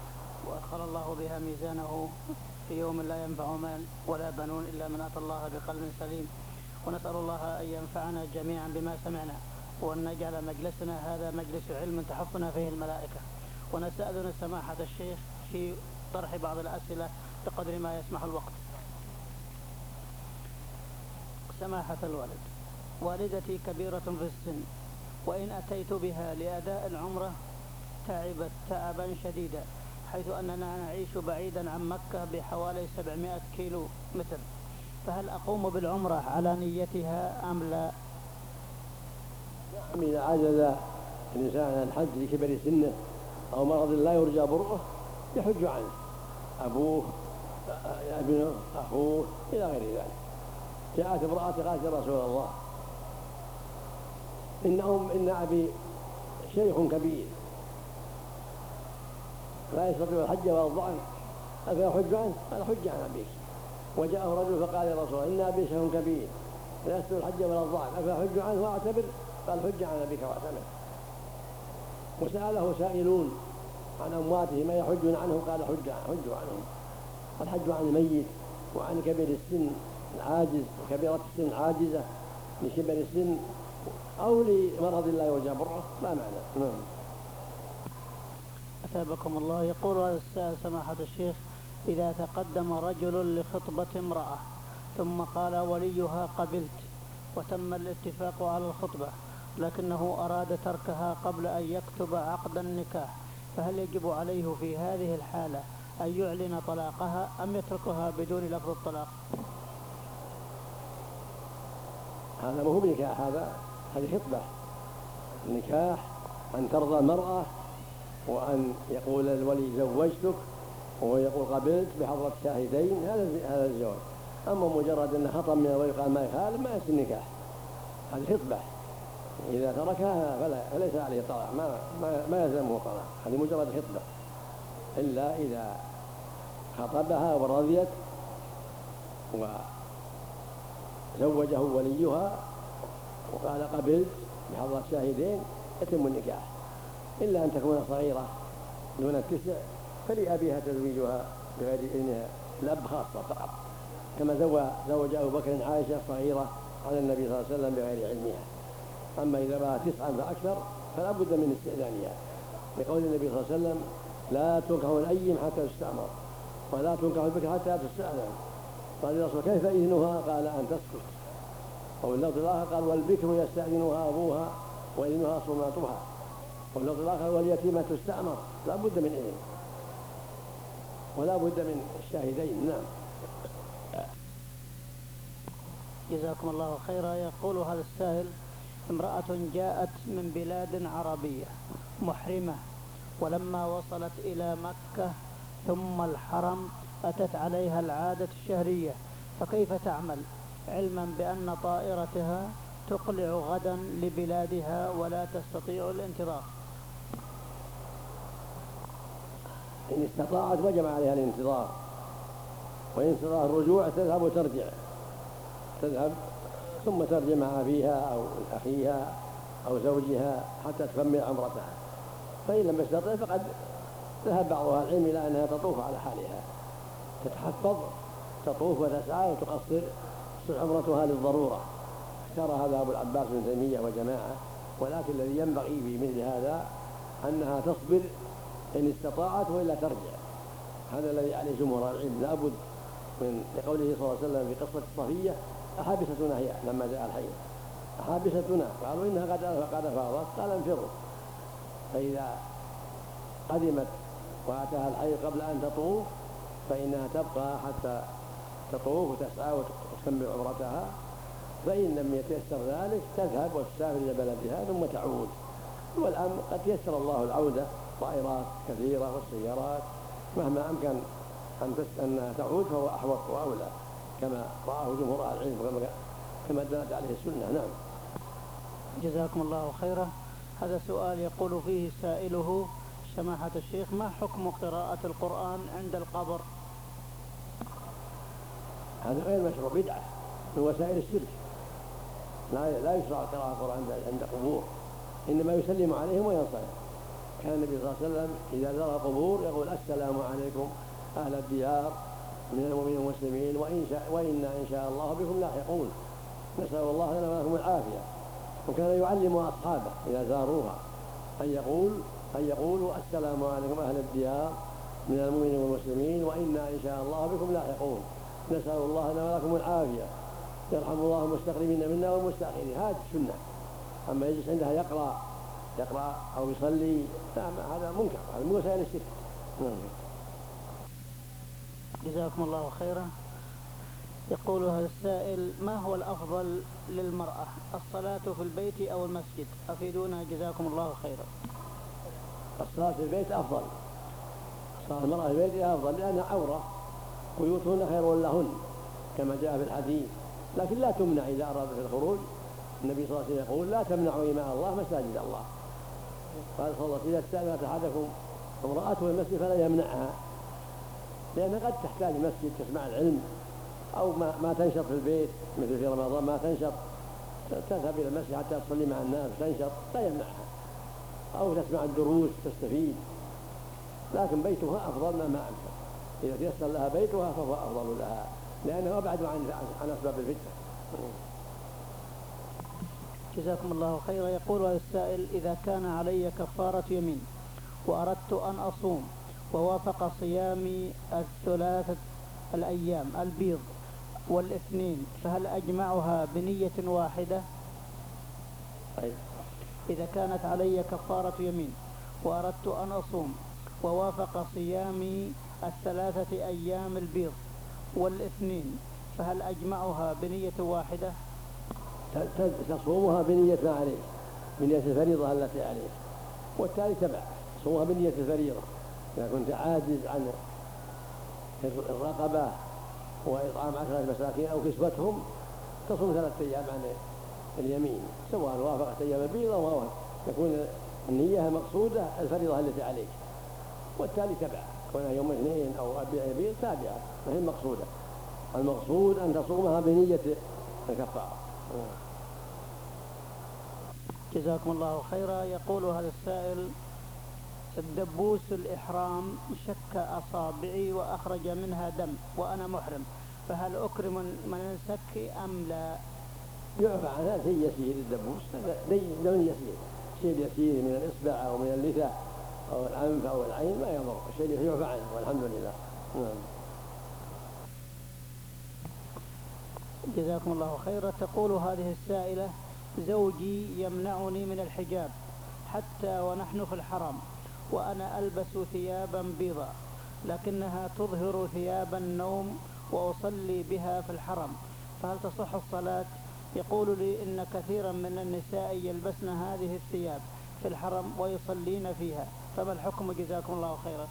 وأدخل الله بها ميزانه في يوم لا ينفع مال ولا بنون إلا من أتى الله بقلب سليم. ونسأل الله أن ينفعنا جميعا بما سمعنا، وأن نجعل مجلسنا هذا مجلس علم تحفنا فيه الملائكة. ونستأذن سماحة الشيخ في طرح بعض الأسئلة بقدر ما يسمح الوقت. سماحة الوالد، والدتي كبيرة في السن، وإن أتيت بها لأداء العمرة تعبت تعبا شديدا، حيث أننا نعيش بعيدا عن مكة بحوالي 700 كيلو متر، فهل أقوم بالعمرة على نيتها أم لا؟ إذا عجز الإنسان عن الحج لكبر سنه أو مرض لا يرجى برؤه يحج عنه أبوه ابنه أخوه إلى غير ذلك. جاءت امرأة قالت يا رسول الله إن أبي شيخ كبير لا يستطيع الحج ولا الضعن أفيحج عنه؟ قال حج عن أبيك. وجاءه رجل فقال يا رسول الله إن أبي شيخ كبير لا يستطيع الحج ولا الضعن أفيحج عنه واعتبر؟ قال حج عن أبيك واعتبر. وسأله سائلون عن أمواته ما يحجون عنهم؟ قال حجوا عنهم. الحج عن الميت وعن كبير السن العاجز وكبيرة السن العاجزة لكبر السن أو لمرض لا يرجى برأه لا معنى. نعم. أثابكم الله. يقول هذا السائل سماحة الشيخ: إذا تقدم رجل لخطبة امرأة ثم قال وليها قبلت وتم الاتفاق على الخطبة لكنه أراد تركها قبل أن يكتب عقد النكاح، فهل يجب عليه في هذه الحالة أن يعلن طلاقها أم يتركها بدون لفظ الطلاق؟ هذا ما هو بنكاح، هذه خطبة. النكاح أن ترضى المرأة وأن يقول الولي زوجتك وهو يقول قبلت بحضرة شاهدين، هذا الزواج. أما مجرد أن خطب من الولي قال ما يخالف ما يصير نكاح، هذه خطبة. إذا تركها فليس عليه طلاق، ما يلزمه طلاق، هذه مجرد خطبة. إلا إذا خطبها ورضيت وزوجه وليها وقال قبلت بحضرة شاهدين يتم النكاح. إلا أن تكون صغيرة دون التسع فلأبيها تزويجها بغير إذنها، الأب خاصة فقط، كما زوج أبو بكر عائشة صغيرة على النبي صلى الله عليه وسلم بغير علمها. أما إذا بلغت 9 فأكثر فلا بد من استئذانها، لقول النبي صلى الله عليه وسلم: لا تنكح الأيم حتى تستأمر ولا تنكح البكر حتى تستأذن. قال الرسول: كيف إذنها؟ قال: أن تسكت. واللفظ الآخر قال: والبكر يستأذنها أبوها وإذنها صماتها. واللفظ الآخر: واليتيمة تستأمر. لا بد من إذن ولا بد من الشاهدين. نعم. جزاكم الله خيرا. يقول هذا السائل: امرأة جاءت من بلاد عربية محرمة، ولما وصلت إلى مكة ثم الحرم أتت عليها العادة الشهرية، فكيف تعمل علما بأن طائرتها تقلع غدا لبلادها ولا تستطيع الانتظار؟ إن استطاعت وجب عليها الانتظار، وإن استطاع الرجوع تذهب وترجع، تذهب ثم ترجع مع أبيها أو أخيها أو زوجها حتى تكمل عمرتها. فإن لم تستطع فقد ذهب بعض أهل العلم إلى أنها تطوف على حالها، تتحفظ، تطوف وتسعى وتقصر عمرتها للضرورة. اختار هذا أبو العباس بن تيمية وجماعة، ولكن الذي ينبغي في مثل هذا أنها تصبر إن استطاعت وإلا ترجع. هذا الذي عليه جمهور العلم. لا بد من لقوله صلى الله عليه وسلم في قصة الصفية: أحابستنا هي لما جاء الحي، أحابستنا. قالوا: إنها قد فاضت. قال: انفروا. فإذا قدمت وأتاها الحي قبل أن تطوف فإنها تبقى حتى تطوف وتسعى وتكمل عمرتها. فإن لم يتيسر ذلك تذهب وتسافر إلى بلدها ثم تعود. والآن قد يسر الله العودة، طائرات كثيرة والسيارات، مهما أمكن أن تعود فهو أحوط وأولى، كما رآه جمهور أهل العلم كما دلت عليه السنة. نعم. جزاكم الله خيرا. هذا سؤال يقول فيه سائله: سماحة الشيخ، ما حكم قراءة القرآن عند القبر؟ هذا غير مشروع، بدعة من وسائل الشرك. لا يشرع قراءة القرآن عند قبور، إنما يسلم عليهم وينصرف. كان النبي صلى الله عليه وسلم إذا زار قبور يقول: السلام عليكم أهل الديار من المؤمنين والمسلمين وإنا إن شاء الله بكم لاحقون، نسأل الله لنا ولكم العافية. وكان يعلم أصحابه إذا زاروها أن يقولوا: السلام عليكم أهل الديار من المؤمنين والمسلمين وإنا إن شاء الله بكم لاحقون، نسأل الله لنا ولكم العافية، يرحم الله المستقدمين منا والمستأخرين. هذه السنة. أما يجلس عندها يقرأ أو يصلي، هذا منكر، هذا من وسائل الشرك. جزاكم الله خيرا. يقول هذا السائل: ما هو الأفضل للمرأة، الصلاة في البيت أو المسجد؟ أفيدونا جزاكم الله خيرا. الصلاة في البيت أفضل. صلاة المرأة في البيت أفضل لأنها عورة، بيوتهن خير لهن كما جاء في الحديث، لكن لا تمنع إذا أرادت الخروج. النبي صلى الله عليه وسلم يقول: لا تمنعوا إماء الله مساجد الله. قال صلى الله عليه وسلم: إذا استأذنت أحدكم امرأته المسجد فلا يمنعها، لأنها قد تحتاج المسجد تسمع العلم، أو ما تنشط في البيت مثل في رمضان ما تنشط، تذهب إلى المسجد حتى تصلي مع الناس تنشط، لا يمنعها، أو تسمع الدروس تستفيد. لكن بيتها أفضل ما أمكن. إذا تيسر لها بيتها فهو أفضل لها، لأنه أبعد عن أسباب الفتنة. جزاكم الله خيرا. يقول هذا السائل: إذا كان علي كفارة يمين وأردت أن أصوم ووافق صيامي الثلاثة الأيام البيض والاثنين، فهل أجمعها بنية واحدة؟ إذا كانت علي كفارة يمين وأردت أن أصوم ووافق صيامي الثلاثة أيام البيض والاثنين، فهل أجمعها بنية واحدة؟ تصومها بنية ما عليك، بنية الفريضة التي عليك، والتالي تبع تصومها بنية الفريضة. إذا كنت عاجز عن الرقبة وإطعام 10 مساكين أو كسوتهم تصوم 3 أيام عن اليمين، سواء وافقت أيام البيض أو ما وافقت، تكون النية المقصودة الفريضة التي عليك، والتالي تبع كونها يوم اثنين أو البيض تابعة ما هي المقصودة. المقصود أن تصومها بنية الكفارة. جزاكم الله خيرا. يقول هذا السائل: الدبوس الإحرام شك أصابعي وأخرج منها دم وأنا محرم، فهل أكرم من ينسك أم لا؟ يعفى عنها شيء يسير. الدبوس دم يسير، شيء يسير من الإصبع أو من اللثة أو الأنف أو العين ما يضر، الشيء يعفى عنه والحمد لله. جزاكم الله خيرا. تقول هذه السائلة: زوجي يمنعني من الحجاب حتى ونحن في الحرم، وأنا ألبس ثيابا بيضاء لكنها تظهر ثياب النوم وأصلي بها في الحرم، فهل تصح الصلاة؟ يقول لي إن كثيرا من النساء يلبسن هذه الثياب في الحرم ويصلين فيها، فما الحكم جزاكم الله خيرا؟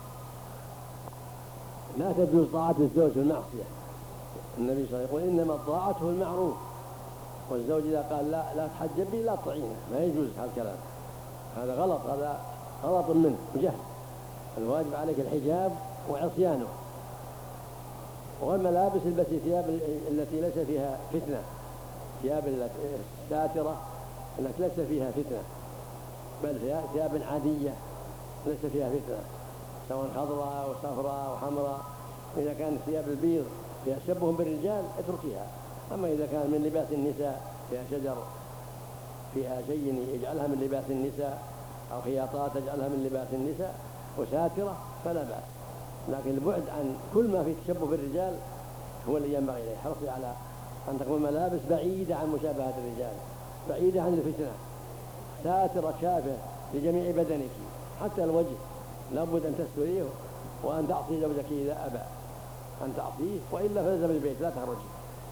لا تجوز طاعة الزوج في المعصية. النبي صلى الله عليه وسلم يقول إنما طاعته المعروف، والزوج إذا قال لا تحجبي لا تطيعينه، ما يجوز هذا الكلام، هذا غلط، هذا غلط منه وجهل. الواجب عليك الحجاب وعصيانه. والملابس البسي ثياب التي ليس فيها فتنة، ثياب الساترة التي ليس فيها فتنة، بل ثياب عادية ليس فيها فتنة، سواء خضراء وصفراء وحمراء. إذا كانت ثياب البيض فيها شبه بالرجال اتركيها. أما إذا كان من لباس النساء فيها شجر، فيها شيء يجعلها من لباس النساء أو خياطات تجعلها من لباس النساء وساترة فلا بأس، لكن البعد عن كل ما فيه تشبه بالرجال هو اللي ينبغي إليه. حرصي على أن تكون ملابس بعيدة عن مشابهة الرجال، بعيدة عن الفتنة، ساترة شافة لجميع بدنك حتى الوجه، لابد أن تستريه وأن تعصي زوجك إذا أبى أن تعصيه، وإلا فلزم البيت لا تخرجي.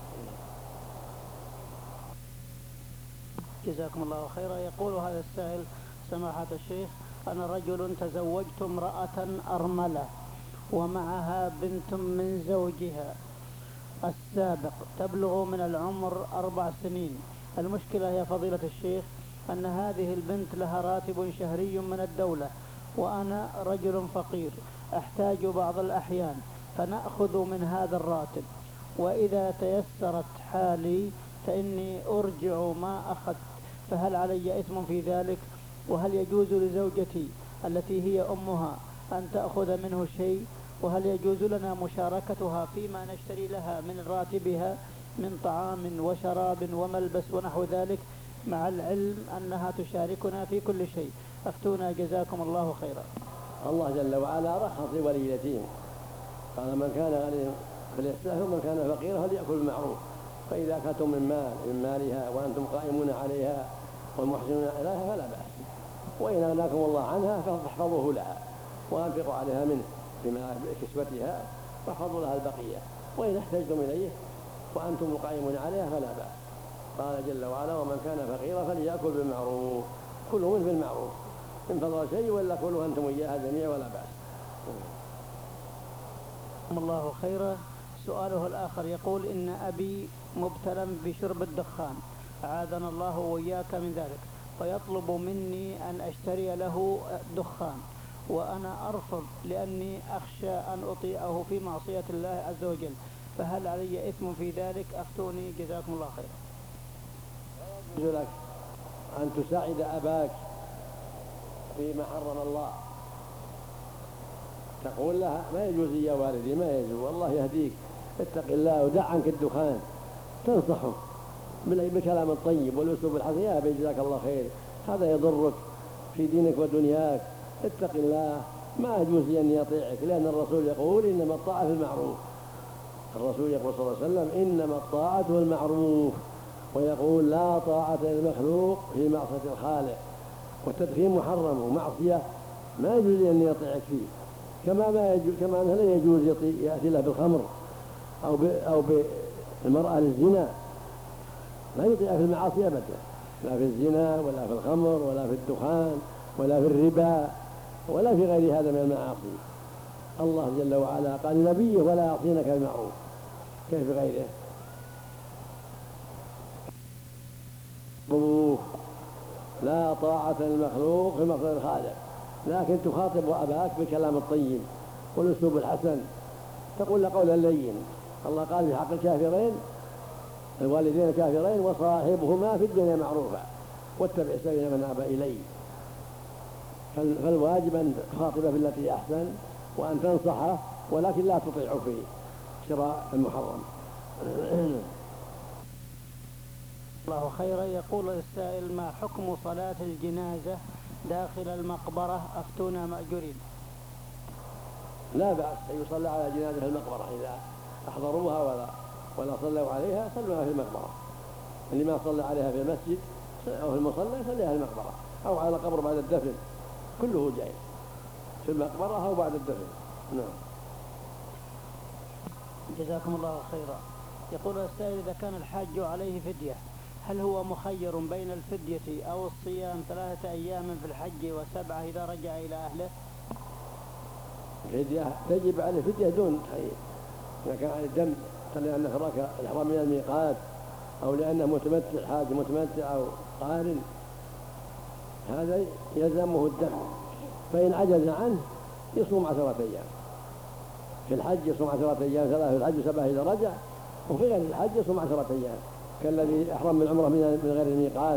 جزاكم الله خيرا. يقول هذا السائل: سماحة الشيخ، أنا رجل تزوجت امرأة أرملة ومعها بنت من زوجها السابق تبلغ من العمر 4 سنين. المشكلة يا فضيلة الشيخ أن هذه البنت لها راتب شهري من الدولة، وأنا رجل فقير أحتاج بعض الأحيان فنأخذ من هذا الراتب، وإذا تيسرت حالي فإني أرجع ما أخذت، فهل علي إثم في ذلك؟ وهل يجوز لزوجتي التي هي أمها أن تأخذ منه شيء؟ وهل يجوز لنا مشاركتها فيما نشتري لها من راتبها من طعام وشراب وملبس ونحو ذلك، مع العلم أنها تشاركنا في كل شيء؟ أفتونا جزاكم الله خيرا. الله جل وعلا رخص لولي اليتيم، قال من كان غنيا فليستعفف ومن كان فقيرا فليأكل بالمعروف، فإذا أكلتم من مالها وأنتم قائمون عليها والمحسنون إليها فلا بأس، وإن أغناكم الله عنها فاحفظوه لها وأنفقوا عليها منه بما كسوتها واحفظوا لها البقية، وإن احتجتم إليه وأنتم قائمون عليها فلا بأس. قال جل وعلا: ومن كان فقيرا فليأكل بالمعروف، كلوا منه بالمعروف، إن فضل شيء ولا كلوا أنتم إياها جميعا ولا بأس. الله خيرا. سؤاله الآخر يقول: إن أبي مبتلى بشرب الدخان أعاذنا الله وإياك من ذلك، فيطلب مني أن أشتري له دخان، وأنا أرفض لأني أخشى أن أطيعه في معصية الله عز وجل، فهل علي إثم في ذلك؟ أفتوني جزاكم الله خيرا. يجوز لك أن تساعد أباك فيما حرم الله، تقول لها: ما يجوز يا والدي، ما يجوز، والله يهديك، اتق الله ودع عنك الدخان، تنصحه بالكلام الطيب والأسلوب الحسن: يا أبي جزاك الله خير، هذا يضرك في دينك ودنياك، اتق الله، ما يجوز لي أن يطيعك، لأن الرسول يقول: إنما الطاعة في المعروف. الرسول يقول صلى الله عليه وسلم: إنما الطاعة في المعروف، ويقول: لا طاعة للمخلوق في معصية الخالق. والتدخين محرم ومعصية ما يجوز لي أن يطيعك فيه، كما أنه لا يجوز يأتي له بالخمر أو بالمرأة للزنا، لا يطيع في المعاصي أبدا، لا في الزنا ولا في الخمر ولا في الدخان ولا في الربا ولا في غير هذا من المعاصي. الله جل وعلا قال لنبيه: ولا يعصينك المعروف، كيف غيره؟ لا طاعة للمخلوق في معصية الخالق، لكن تخاطب أباك بالكلام الطيب والأسلوب الحسن، تقول له قولا لين. الله قال في حق الكافرين: الوالدين الكافرين: وصاحبهما في الدنيا معروفا واتبع سبيل من أبى إلي. فالواجب أن تخاطبه بالتي أحسن وأن تنصحه، ولكن لا تطيعه في شراء المحرم. الله خيرا. يقول السائل: ما حكم صلاة الجنازة داخل المقبرة؟ أفتونا مأجورين. لا بأس أن يصلى على جنازة في المقبرة، إذا أحضروها ولا صلوا عليها صلوها في المقبرة. اللي ما صلى عليها في المسجد أو في المصلى يصليها في المقبرة أو على قبر بعد الدفن، كله جائز في المقبرة أو بعد الدفن. نعم. جزاكم الله خيرا. يقول السائل: إذا كان الحاج عليه فدية، هل هو مخير بين الفدية أو الصيام 3 أيام في الحج و7 إذا رجع إلى أهله؟ الفدية تجب عليه فدية دون تخيير. إذا كان عليه دم لأنه ترك الإحرام من الميقات، أو لأنه متمتع، حاج متمتع أو قارن، هذا يلزمه الدم. فإن عجز عنه يصوم 10 أيام في الحج، يصوم 10 أيام، 3 في الحج و7 إذا رجع. وفي غير الحج يصوم 10 أيام، كالذي أحرم من عمره من غير الميقات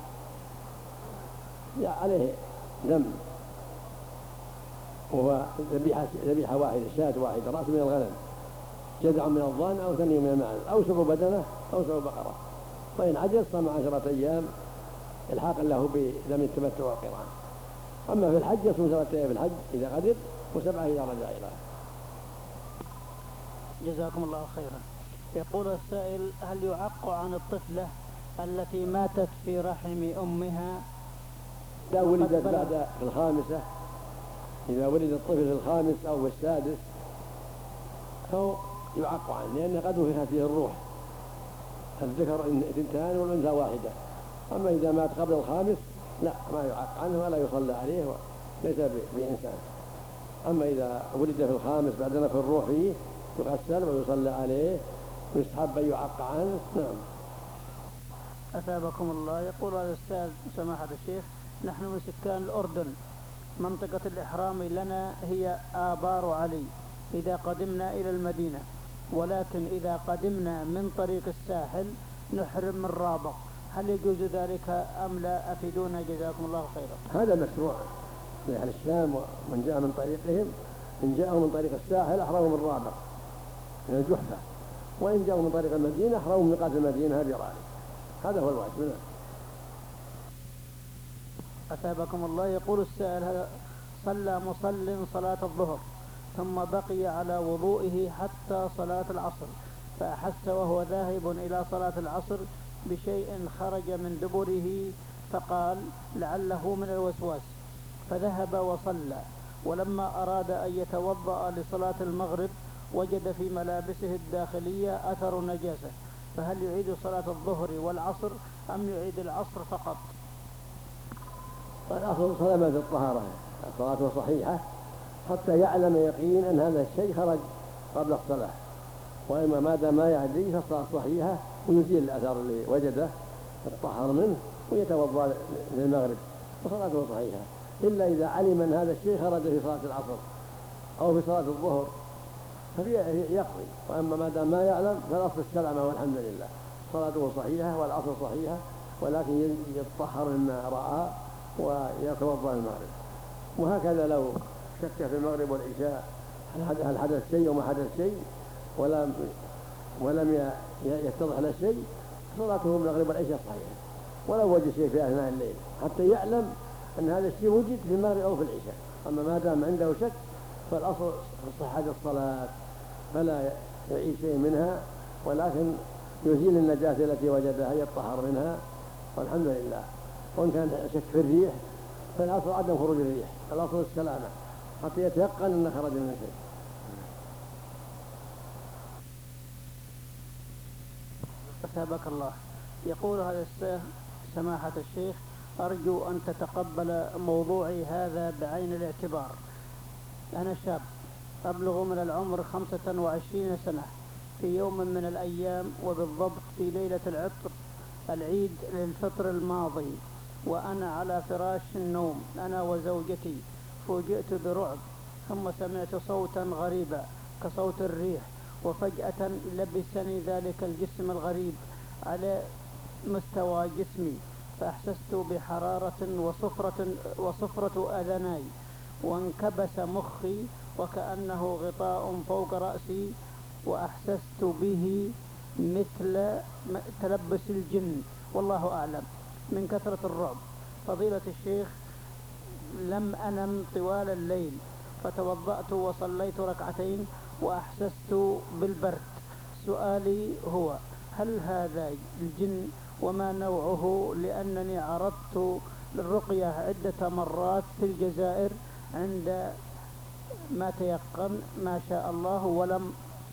عليه دم، وهو ذبيحة واحدة، شاة واحدة، رأس من الغنم، جذع من الضان أو ثني من المعز، أو سبع بدنة أو سبع بقرة. فإن عجز صام 10 أيام الحاقا له بدم التمتع والقران. أما في الحج يصوم 3 أيام في الحج إذا قدر، و7 إذا رجع إلى. جزاكم الله خيرا. يقول السائل: هل يعق عن الطفلة التي ماتت في رحم أمها إذا ولدت بعد الخامسة؟ إذا ولد الطفل في الخامس أو في السادس فهو يعق عنه، لأن قد نفخت فيه الروح، الذكر 2 والأنثى 1. أما إذا مات قبل الخامس لا، ما يعق عنه ولا يصلى عليه، ليس بإنسان. أما إذا ولد في الخامس بعد نفخ الروح فيه يغسل ويصلى عليه ويستحب أن يعق عنه. نعم. أثابكم الله. يقول هذا السائل: سماحة الشيخ، نحن من سكان الأردن، منطقة الإحرام لنا هي آبار علي إذا قدمنا إلى المدينة، ولكن إذا قدمنا من طريق الساحل نحرم من رابغ، هل يجوز ذلك أم لا؟ أفيدونا جزاكم الله خيرا. هذا مشروع لأهل الشام ومن جاء من طريقهم. إن جاءوا من طريق الساحل أحرموا من رابغ من الجحفة، وإن جاءوا من طريق المدينة أحرموا من ميقات المدينة براري. هذا هو الواجب. أثابكم الله. يقول السائل: صلى مصل صلاة الظهر ثم بقي على وضوئه حتى صلاة العصر، فأحس وهو ذاهب إلى صلاة العصر بشيء خرج من دبره، فقال لعله من الوسواس، فذهب وصلى، ولما أراد أن يتوضأ لصلاة المغرب وجد في ملابسه الداخلية أثر نجاسة، فهل يعيد صلاة الظهر والعصر أم يعيد العصر فقط؟ الأصل سلامة الطهارة، الصلاة صحيحة حتى يعلم يقين أن هذا الشيء خرج قبل الصلاة، وإما ما دام ما يعدي فالصلاة صحيحة، ويزيل الأثر اللي وجده يتطهر منه ويتوضأ للمغرب وصلاته صحيحة، إلا إذا علم أن هذا الشيء خرج في صلاة العصر أو في صلاة الظهر فيقضي. وأما ما دام ما يعلم فالأصل السلامة والحمد لله، صلاته صحيحة والعصر صحيحة، ولكن يتطهر مما رأى ويتوضأ المغرب. وهكذا لو شك في المغرب والعشاء هل حدث شيء وما حدث شيء ولم يتضح له شيء، صلاته المغرب والعشاء صحيحة ولو وجد شيء في أثناء الليل، حتى يعلم أن هذا الشيء وجد في المغرب أو في العشاء. أما ما دام عنده شك فالأصل صحة الصلاة، فلا يعيد شيء منها، ولكن يزيل النجاسة التي وجدها يطهر منها والحمد لله. وإن كان شك في الريح فالأصل عدم خروج الريح، الأصل السلامة حتى يتيقن أن خرج من شيء. أثابك الله. يقول هذا سماحة الشيخ: أرجو أن تتقبل موضوعي هذا بعين الاعتبار. أنا شاب أبلغ من العمر 25 سنة، في يوم من الأيام وبالضبط في ليلة العيد للفطر الماضي، وأنا على فراش النوم أنا وزوجتي، فوجئت برعب، ثم سمعت صوتا غريبا كصوت الريح، وفجأة لبسني ذلك الجسم الغريب على مستوى جسمي، فأحسست بحرارة وصفرة أذناي، وانكبس مخي وكأنه غطاء فوق رأسي، وأحسست به مثل تلبس الجن، والله أعلم، من كثرة الرعب. فضيلة الشيخ، لم أنم طوال الليل، فتوضأت وصليت ركعتين وأحسست بالبرد. سؤالي هو: هل هذا الجن وما نوعه؟ لأنني عرضت للرقية عدة مرات في الجزائر عند ما تيقن ما شاء الله، ولم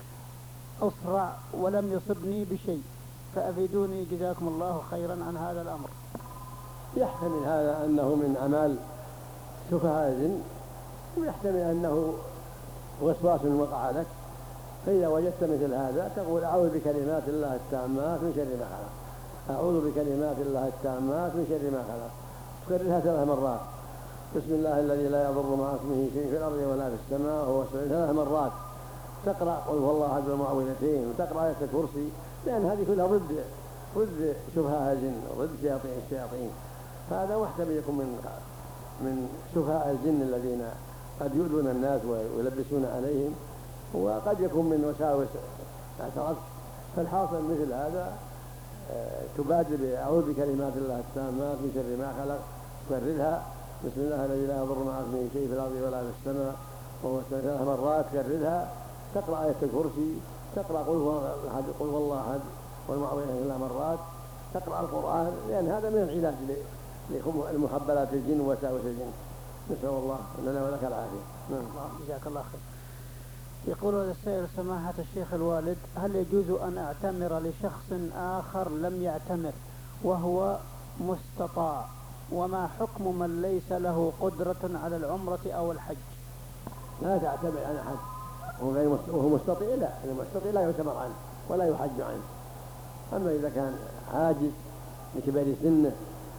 أصرع ولم يصبني بشيء، فأفيدوني جزاكم الله خيرا عن هذا الأمر. يحتمل هذا أنه من أعمال سفهاء الجن، ويحتمل أنه وسواس وقع لك، فإذا وجدت مثل هذا تقول: أعوذ بكلمات الله التامات من شر ما خلق، أعوذ بكلمات الله التامات من شر ما خلق، تكررها 3 مرات. بسم الله الذي لا يضر مع اسمه شيء في الأرض ولا في السماء وهو السميع 3 مرات. تقرأ قل هو الله أحد المعوذتين، وتقرأ آية الكرسي، لأن هذه كلها ضد سفهاء الجن، ضد الشياطين. هذا واحتمل يكون من سفهاء الجن الذين قد يؤذون الناس ويلبسون عليهم، وقد يكون من وساوس اعترضت. فالحاصل مثل هذا تبادر بأعوذ بكلمات الله التامات من شر ما خلق، تكررها بسم الله الذي لا يضر مع اسمه شيء في الأرض ولا في السماء وهو 3 مرات، تكررها. تقرأ آية الكرسي، تقرأ قل هو الله أحد والمعوذتين 3 مرات، تقرأ القرآن، لأن هذا من العلاج لمخبلات الجن ووساوس الجن. نسأل الله لنا ولك العافية. جزاك الله خير. يقول هذا السائل: سماحة الشيخ الوالد، هل يجوز أن أعتمر لشخص آخر لم يعتمر وهو مستطاع؟ وما حكم من ليس له قدرة على العمرة أو الحج؟ لا تعتمر عن أحد وهو مستطيع، لا، المستطيع لا يعتمر عنه ولا يحج عنه. أما إذا كان عاجز لكبر سنه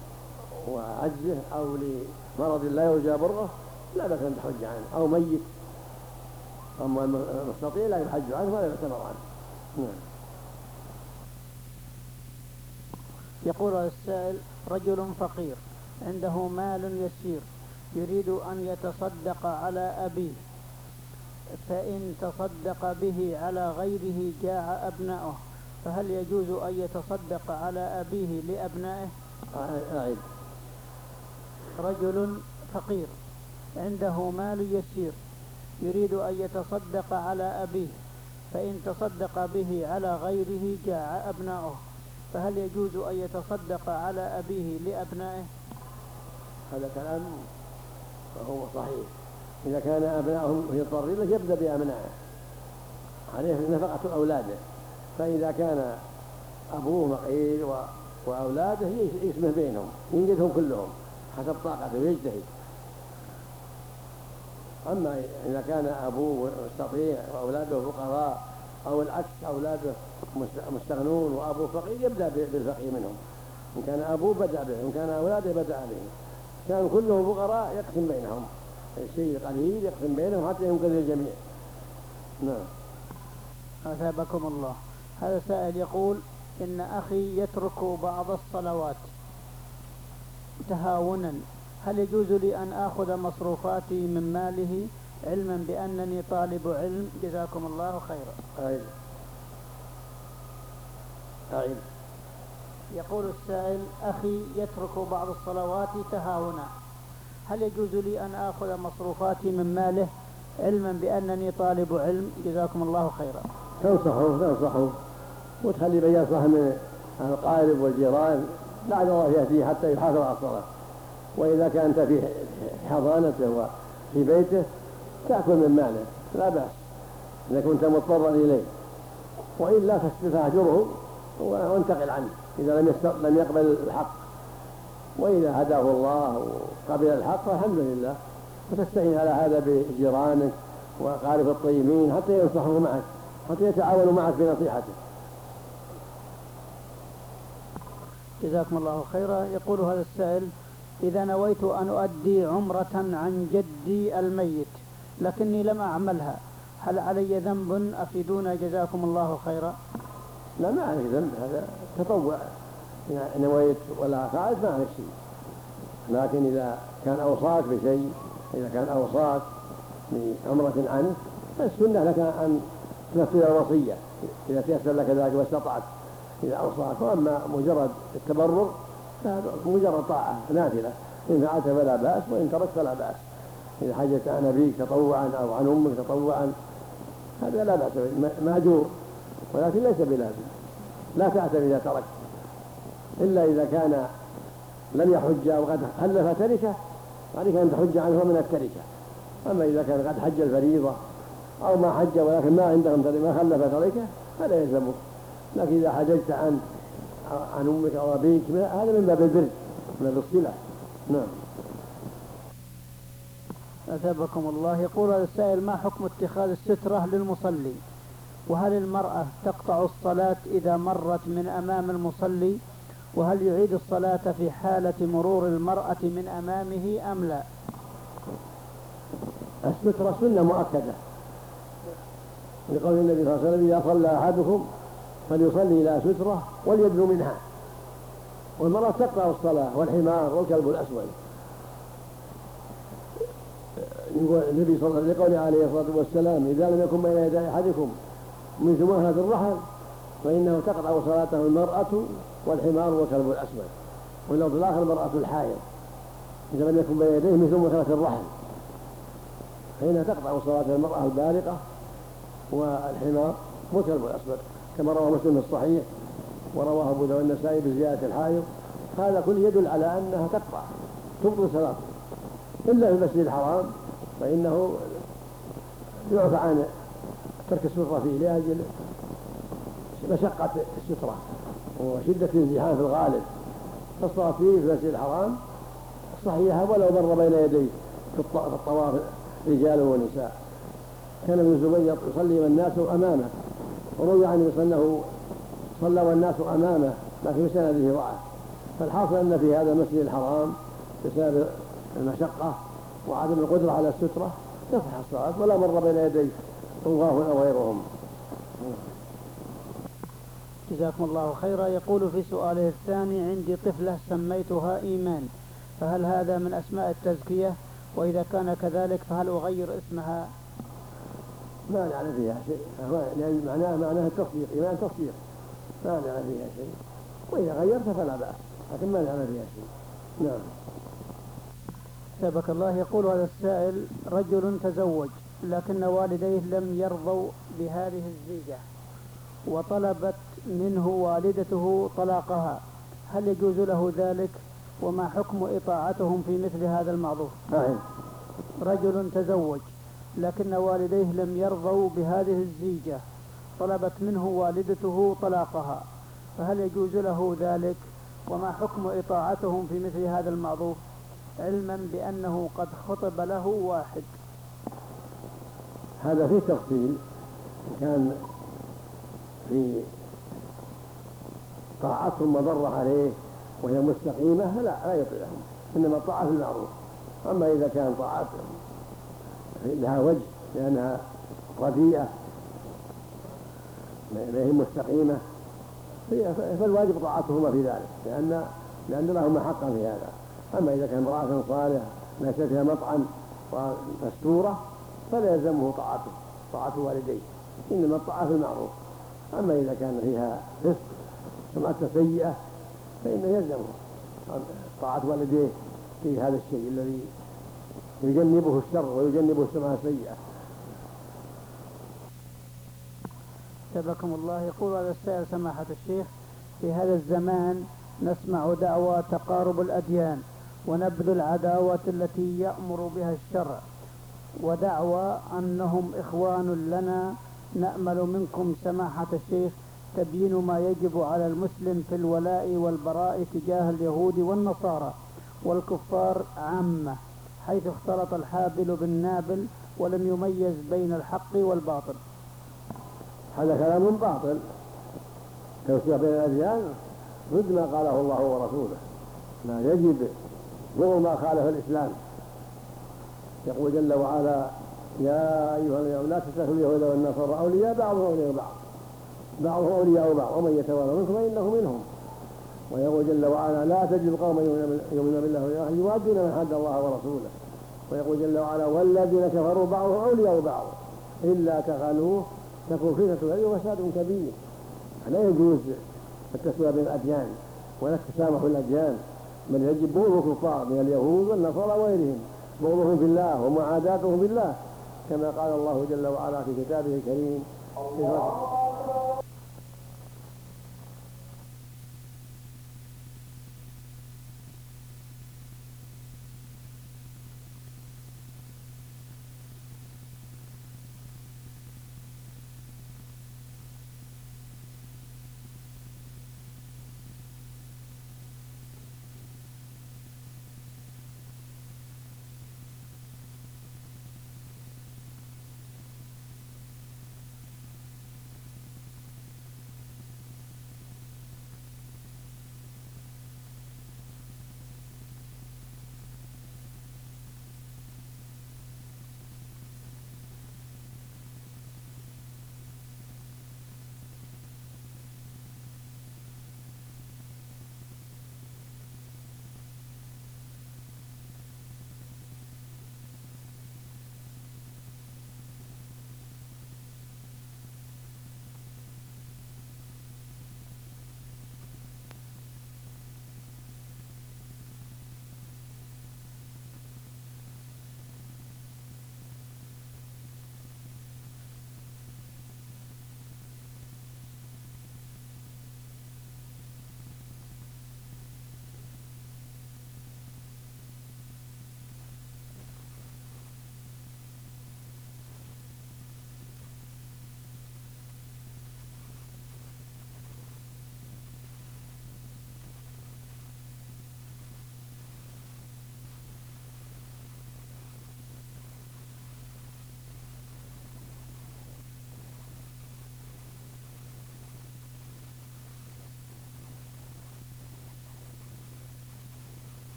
وعجزه أو لمرض لا يرجى بره لا بأس أن تحج عنه، أو ميت. أما المستطيع لا يحج عنه ولا يعتمر عنه. يقول السائل: رجل فقير عنده مال يسير، يريد أن يتصدق على أبيه، فإن تصدق به على غيره جاع أبنائه، فهل يجوز أن يتصدق على أبيه لأبنائه؟ أعيد. رجل فقير عنده مال يسير، يريد أن يتصدق على أبيه، فإن تصدق به على غيره جاع أبنائه، فهل يجوز أن يتصدق على أبيه لأبنائه؟ هذا كلام هو صحيح. إذا كان أبنائهم يضطر له يبدأ بأبنائه، عليه نفقة أولاده. فإذا كان أبوه فقير وأولاده يسمه بينهم، ينجدهم كلهم حسب طاقته ويجتهد. أما إذا كان أبوه مستطيع وأولاده فقراء، أو العكس أولاده مستغنون وأبوه فقير، يبدأ بالفقير منهم. إن كان أبوه بدأ به، إن كان أولاده بدأ به. كانوا كلهم فقراء يقسم بينهم الشيء قليل، يقسم بينهم حتى ينقذ الجميع. نعم. أثابكم الله. هذا سائل يقول: إن أخي يترك بعض الصلوات تهاونا، هل يجوز لي أن آخذ مصروفاتي من ماله علما بأنني طالب علم؟ جزاكم الله خيرا. أعيد. يقول السائل: أخي يترك بعض الصلوات تهاونا، هل يجوز لي أن آخذ مصروفاتي من ماله علما بأنني طالب علم؟ جزاكم الله خيرا. تنصحه وتخلي من يصلح من القارب والجيران لعل الله يهديه حتى يحافظ على الصلاة. وإذا كانت في حضانته وفي بيته تأكل من ماله لا بأس إذا كنت مضطرا إليه، وإلا فاهجره وانتقل عنه إذا لم يقبل الحق. وإذا هداه الله وقبل الحق فالحمد لله، وتستعين على هذا بجيرانك وقارب الطيبين حتى ينصحوا معك، حتى يتعاونوا معك في نصيحته. جزاكم الله خيرا. يقول هذا السائل: إذا نويت أن أؤدي عمرة عن جدي الميت لكني لم أعملها، هل علي ذنب؟ أفيدونا جزاكم الله خيرا. لا، ما عليك ذنب، هذا تطوع. إذا نويت ولا فعلت ما عليك شيء، لكن إذا كان أوصاك بشيء، إذا كان أوصاك بعمرة عنه فالسنة لك أن تنفذ الوصية إذا تيسر لك ذلك واستطعت، إذا أوصاك. وأما مجرد التبرر فهذا مجرد طاعة نافلة، إن فعلت فلا بأس، وإن تركت فلا بأس. إذا حجت عن أبيك تطوعا أو عن أمك تطوعا هذا لا بأس، مأجور، ولكن ليس بلازم. لا تعتب إذا تركت، إلا إذا كان لم يحج وقد خلف تركه عليك أن تحج عنه من التركة. أما إذا كان قد حج الفريضة أو ما حج ولكن ما عندهم ما خلف تركه فلا يلزمك. لكن إذا حججت عن أمك أو أبيك هذا من باب البر، من باب الصلة. نعم. أثابكم الله. يقول هذا السائل: ما حكم اتخاذ السترة للمصلي؟ وهل المرأة تقطع الصلاة إذا مرت من أمام المصلي؟ وهل يعيد الصلاة في حالة مرور المرأة من أمامه أم لا؟ السترة سنة مؤكدة، لقول النبي صلى الله عليه وسلم: إذا صلى أحدكم فليصلي إلى سترة وليدنو منها. والمرأة تقطع الصلاة، والحمار والكلب الأسود. النبي صلى الله عليه وسلم لقوله عليه الصلاة والسلام: إذا لم يكن بين يدي أحدكم من ثمانة الرحل فإنه تقطع صلاته المرأة والحمار والكلب الأسود. واللفظ الآخر المرأة الحائض، إذا لم يكن بين يديه من ثمانة الرحل فإنها تقطع صلاة المرأة البالغة والحمار والكلب الأسود، كما رواه مسلم في الصحيح ورواه أبو داود والنسائي بزيادة الحائض. هذا كله يدل على أنها تقطع تبطل صلاته، إلا في المسجد الحرام فإنه يعفى عن ترك السترة فيه لأجل مشقة السترة وشدة الازدحام في الغالب. فالصلاة فيه في المسجد الحرام صحيحة ولو مر بين يديه في الطواف رجال ونساء. كان ابن الزبير يصلي والناس أمامه، وروي عنه أنه صلى والناس أمامه لكن بسنده ضعف. فالحاصل أن في هذا المسجد الحرام بسبب المشقة وعدم القدرة على السترة تصح الصلاة ولا مر بين يديه طواف أو غيرهم. جزاكم الله خيرا. يقول في سؤاله الثاني: عندي طفلة سميتها إيمان، فهل هذا من أسماء التزكية؟ وإذا كان كذلك فهل أغير اسمها؟ ما نعلم فيها شيء، لأن معناها التصديق، إيمان تصديق، ما نعلم فيها شيء. وإذا غيرت فلا بأس، لكن ما نعلم فيها شيء. نعم. سبك الله. يقول هذا السائل: رجل تزوج لكن والديه لم يرضوا بهذه الزيجة وطلبت منه والدته طلاقها، هل يجوز له ذلك؟ وما حكم إطاعتهم في مثل هذا المعروف؟ رجل تزوج لكن والديه لم يرضوا بهذه الزيجة، طلبت منه والدته طلاقها، فهل يجوز له ذلك؟ وما حكم إطاعتهم في مثل هذا المعروف علما بأنه قد خطب له واحد؟ هذا فيه تفصيل. كان في طاعتهم مضرة عليه وهي مستقيمة فلا يطيعهم، إنما الطاعة في المعروف. أما إذا كان طاعتهم لها وجه لأنها رديئة لهم مستقيمة فالواجب طاعتهما في ذلك، لأن لهما حقا في هذا. أما إذا كان امرأة صالحة ليس فيها مطعن ومستورة فلا يلزمه طاعة والديه، إنما الطاعة في المعروف. أما إذا كان فيها فسق سمعة سيئة فإنه يلزمه طاعة والديه في هذا الشيء الذي يجنبه الشر ويجنبه السمعة السيئة. سبكم الله. يقول هذا السائل سماحة الشيخ: في هذا الزمان نسمع دعوى تقارب الأديان ونبذ العداوة التي يأمر بها الشرع، ودعوى أنهم إخوان لنا. نأمل منكم سماحة الشيخ تبيين ما يجب على المسلم في الولاء والبراء تجاه اليهود والنصارى والكفار عامة، حيث اختلط الحابل بالنابل ولم يميز بين الحق والباطل. هذا كلام باطل. توسيع بين الأديان ضد ما قاله الله ورسوله. ما يجب ضوء ما خالف الإسلام. يقول جل وعلا: يا أيها الذين لا تتخذوا اليهود والنصارى أولياء بعضهم أولياء بعض ومن يتولى منكم فإنه منهم. ويقول جل وعلا: لا تجد قوما يؤمنون بالله واليوم يوادون من حد الله ورسوله. ويقول جل وعلا: والذين كفروا بعضهم أولياء بعض إلا تفعلوه تكون فتنة وفساد كبير. لا يجوز التسوية بين الأديان ولا التسامح في الأديان، بل يجب بغض الكفار من اليهود والنصارى وغيرهم، بغضهم في الله ومعاداتهم بالله، كما قال الله جل وعلا في كتابه الكريم: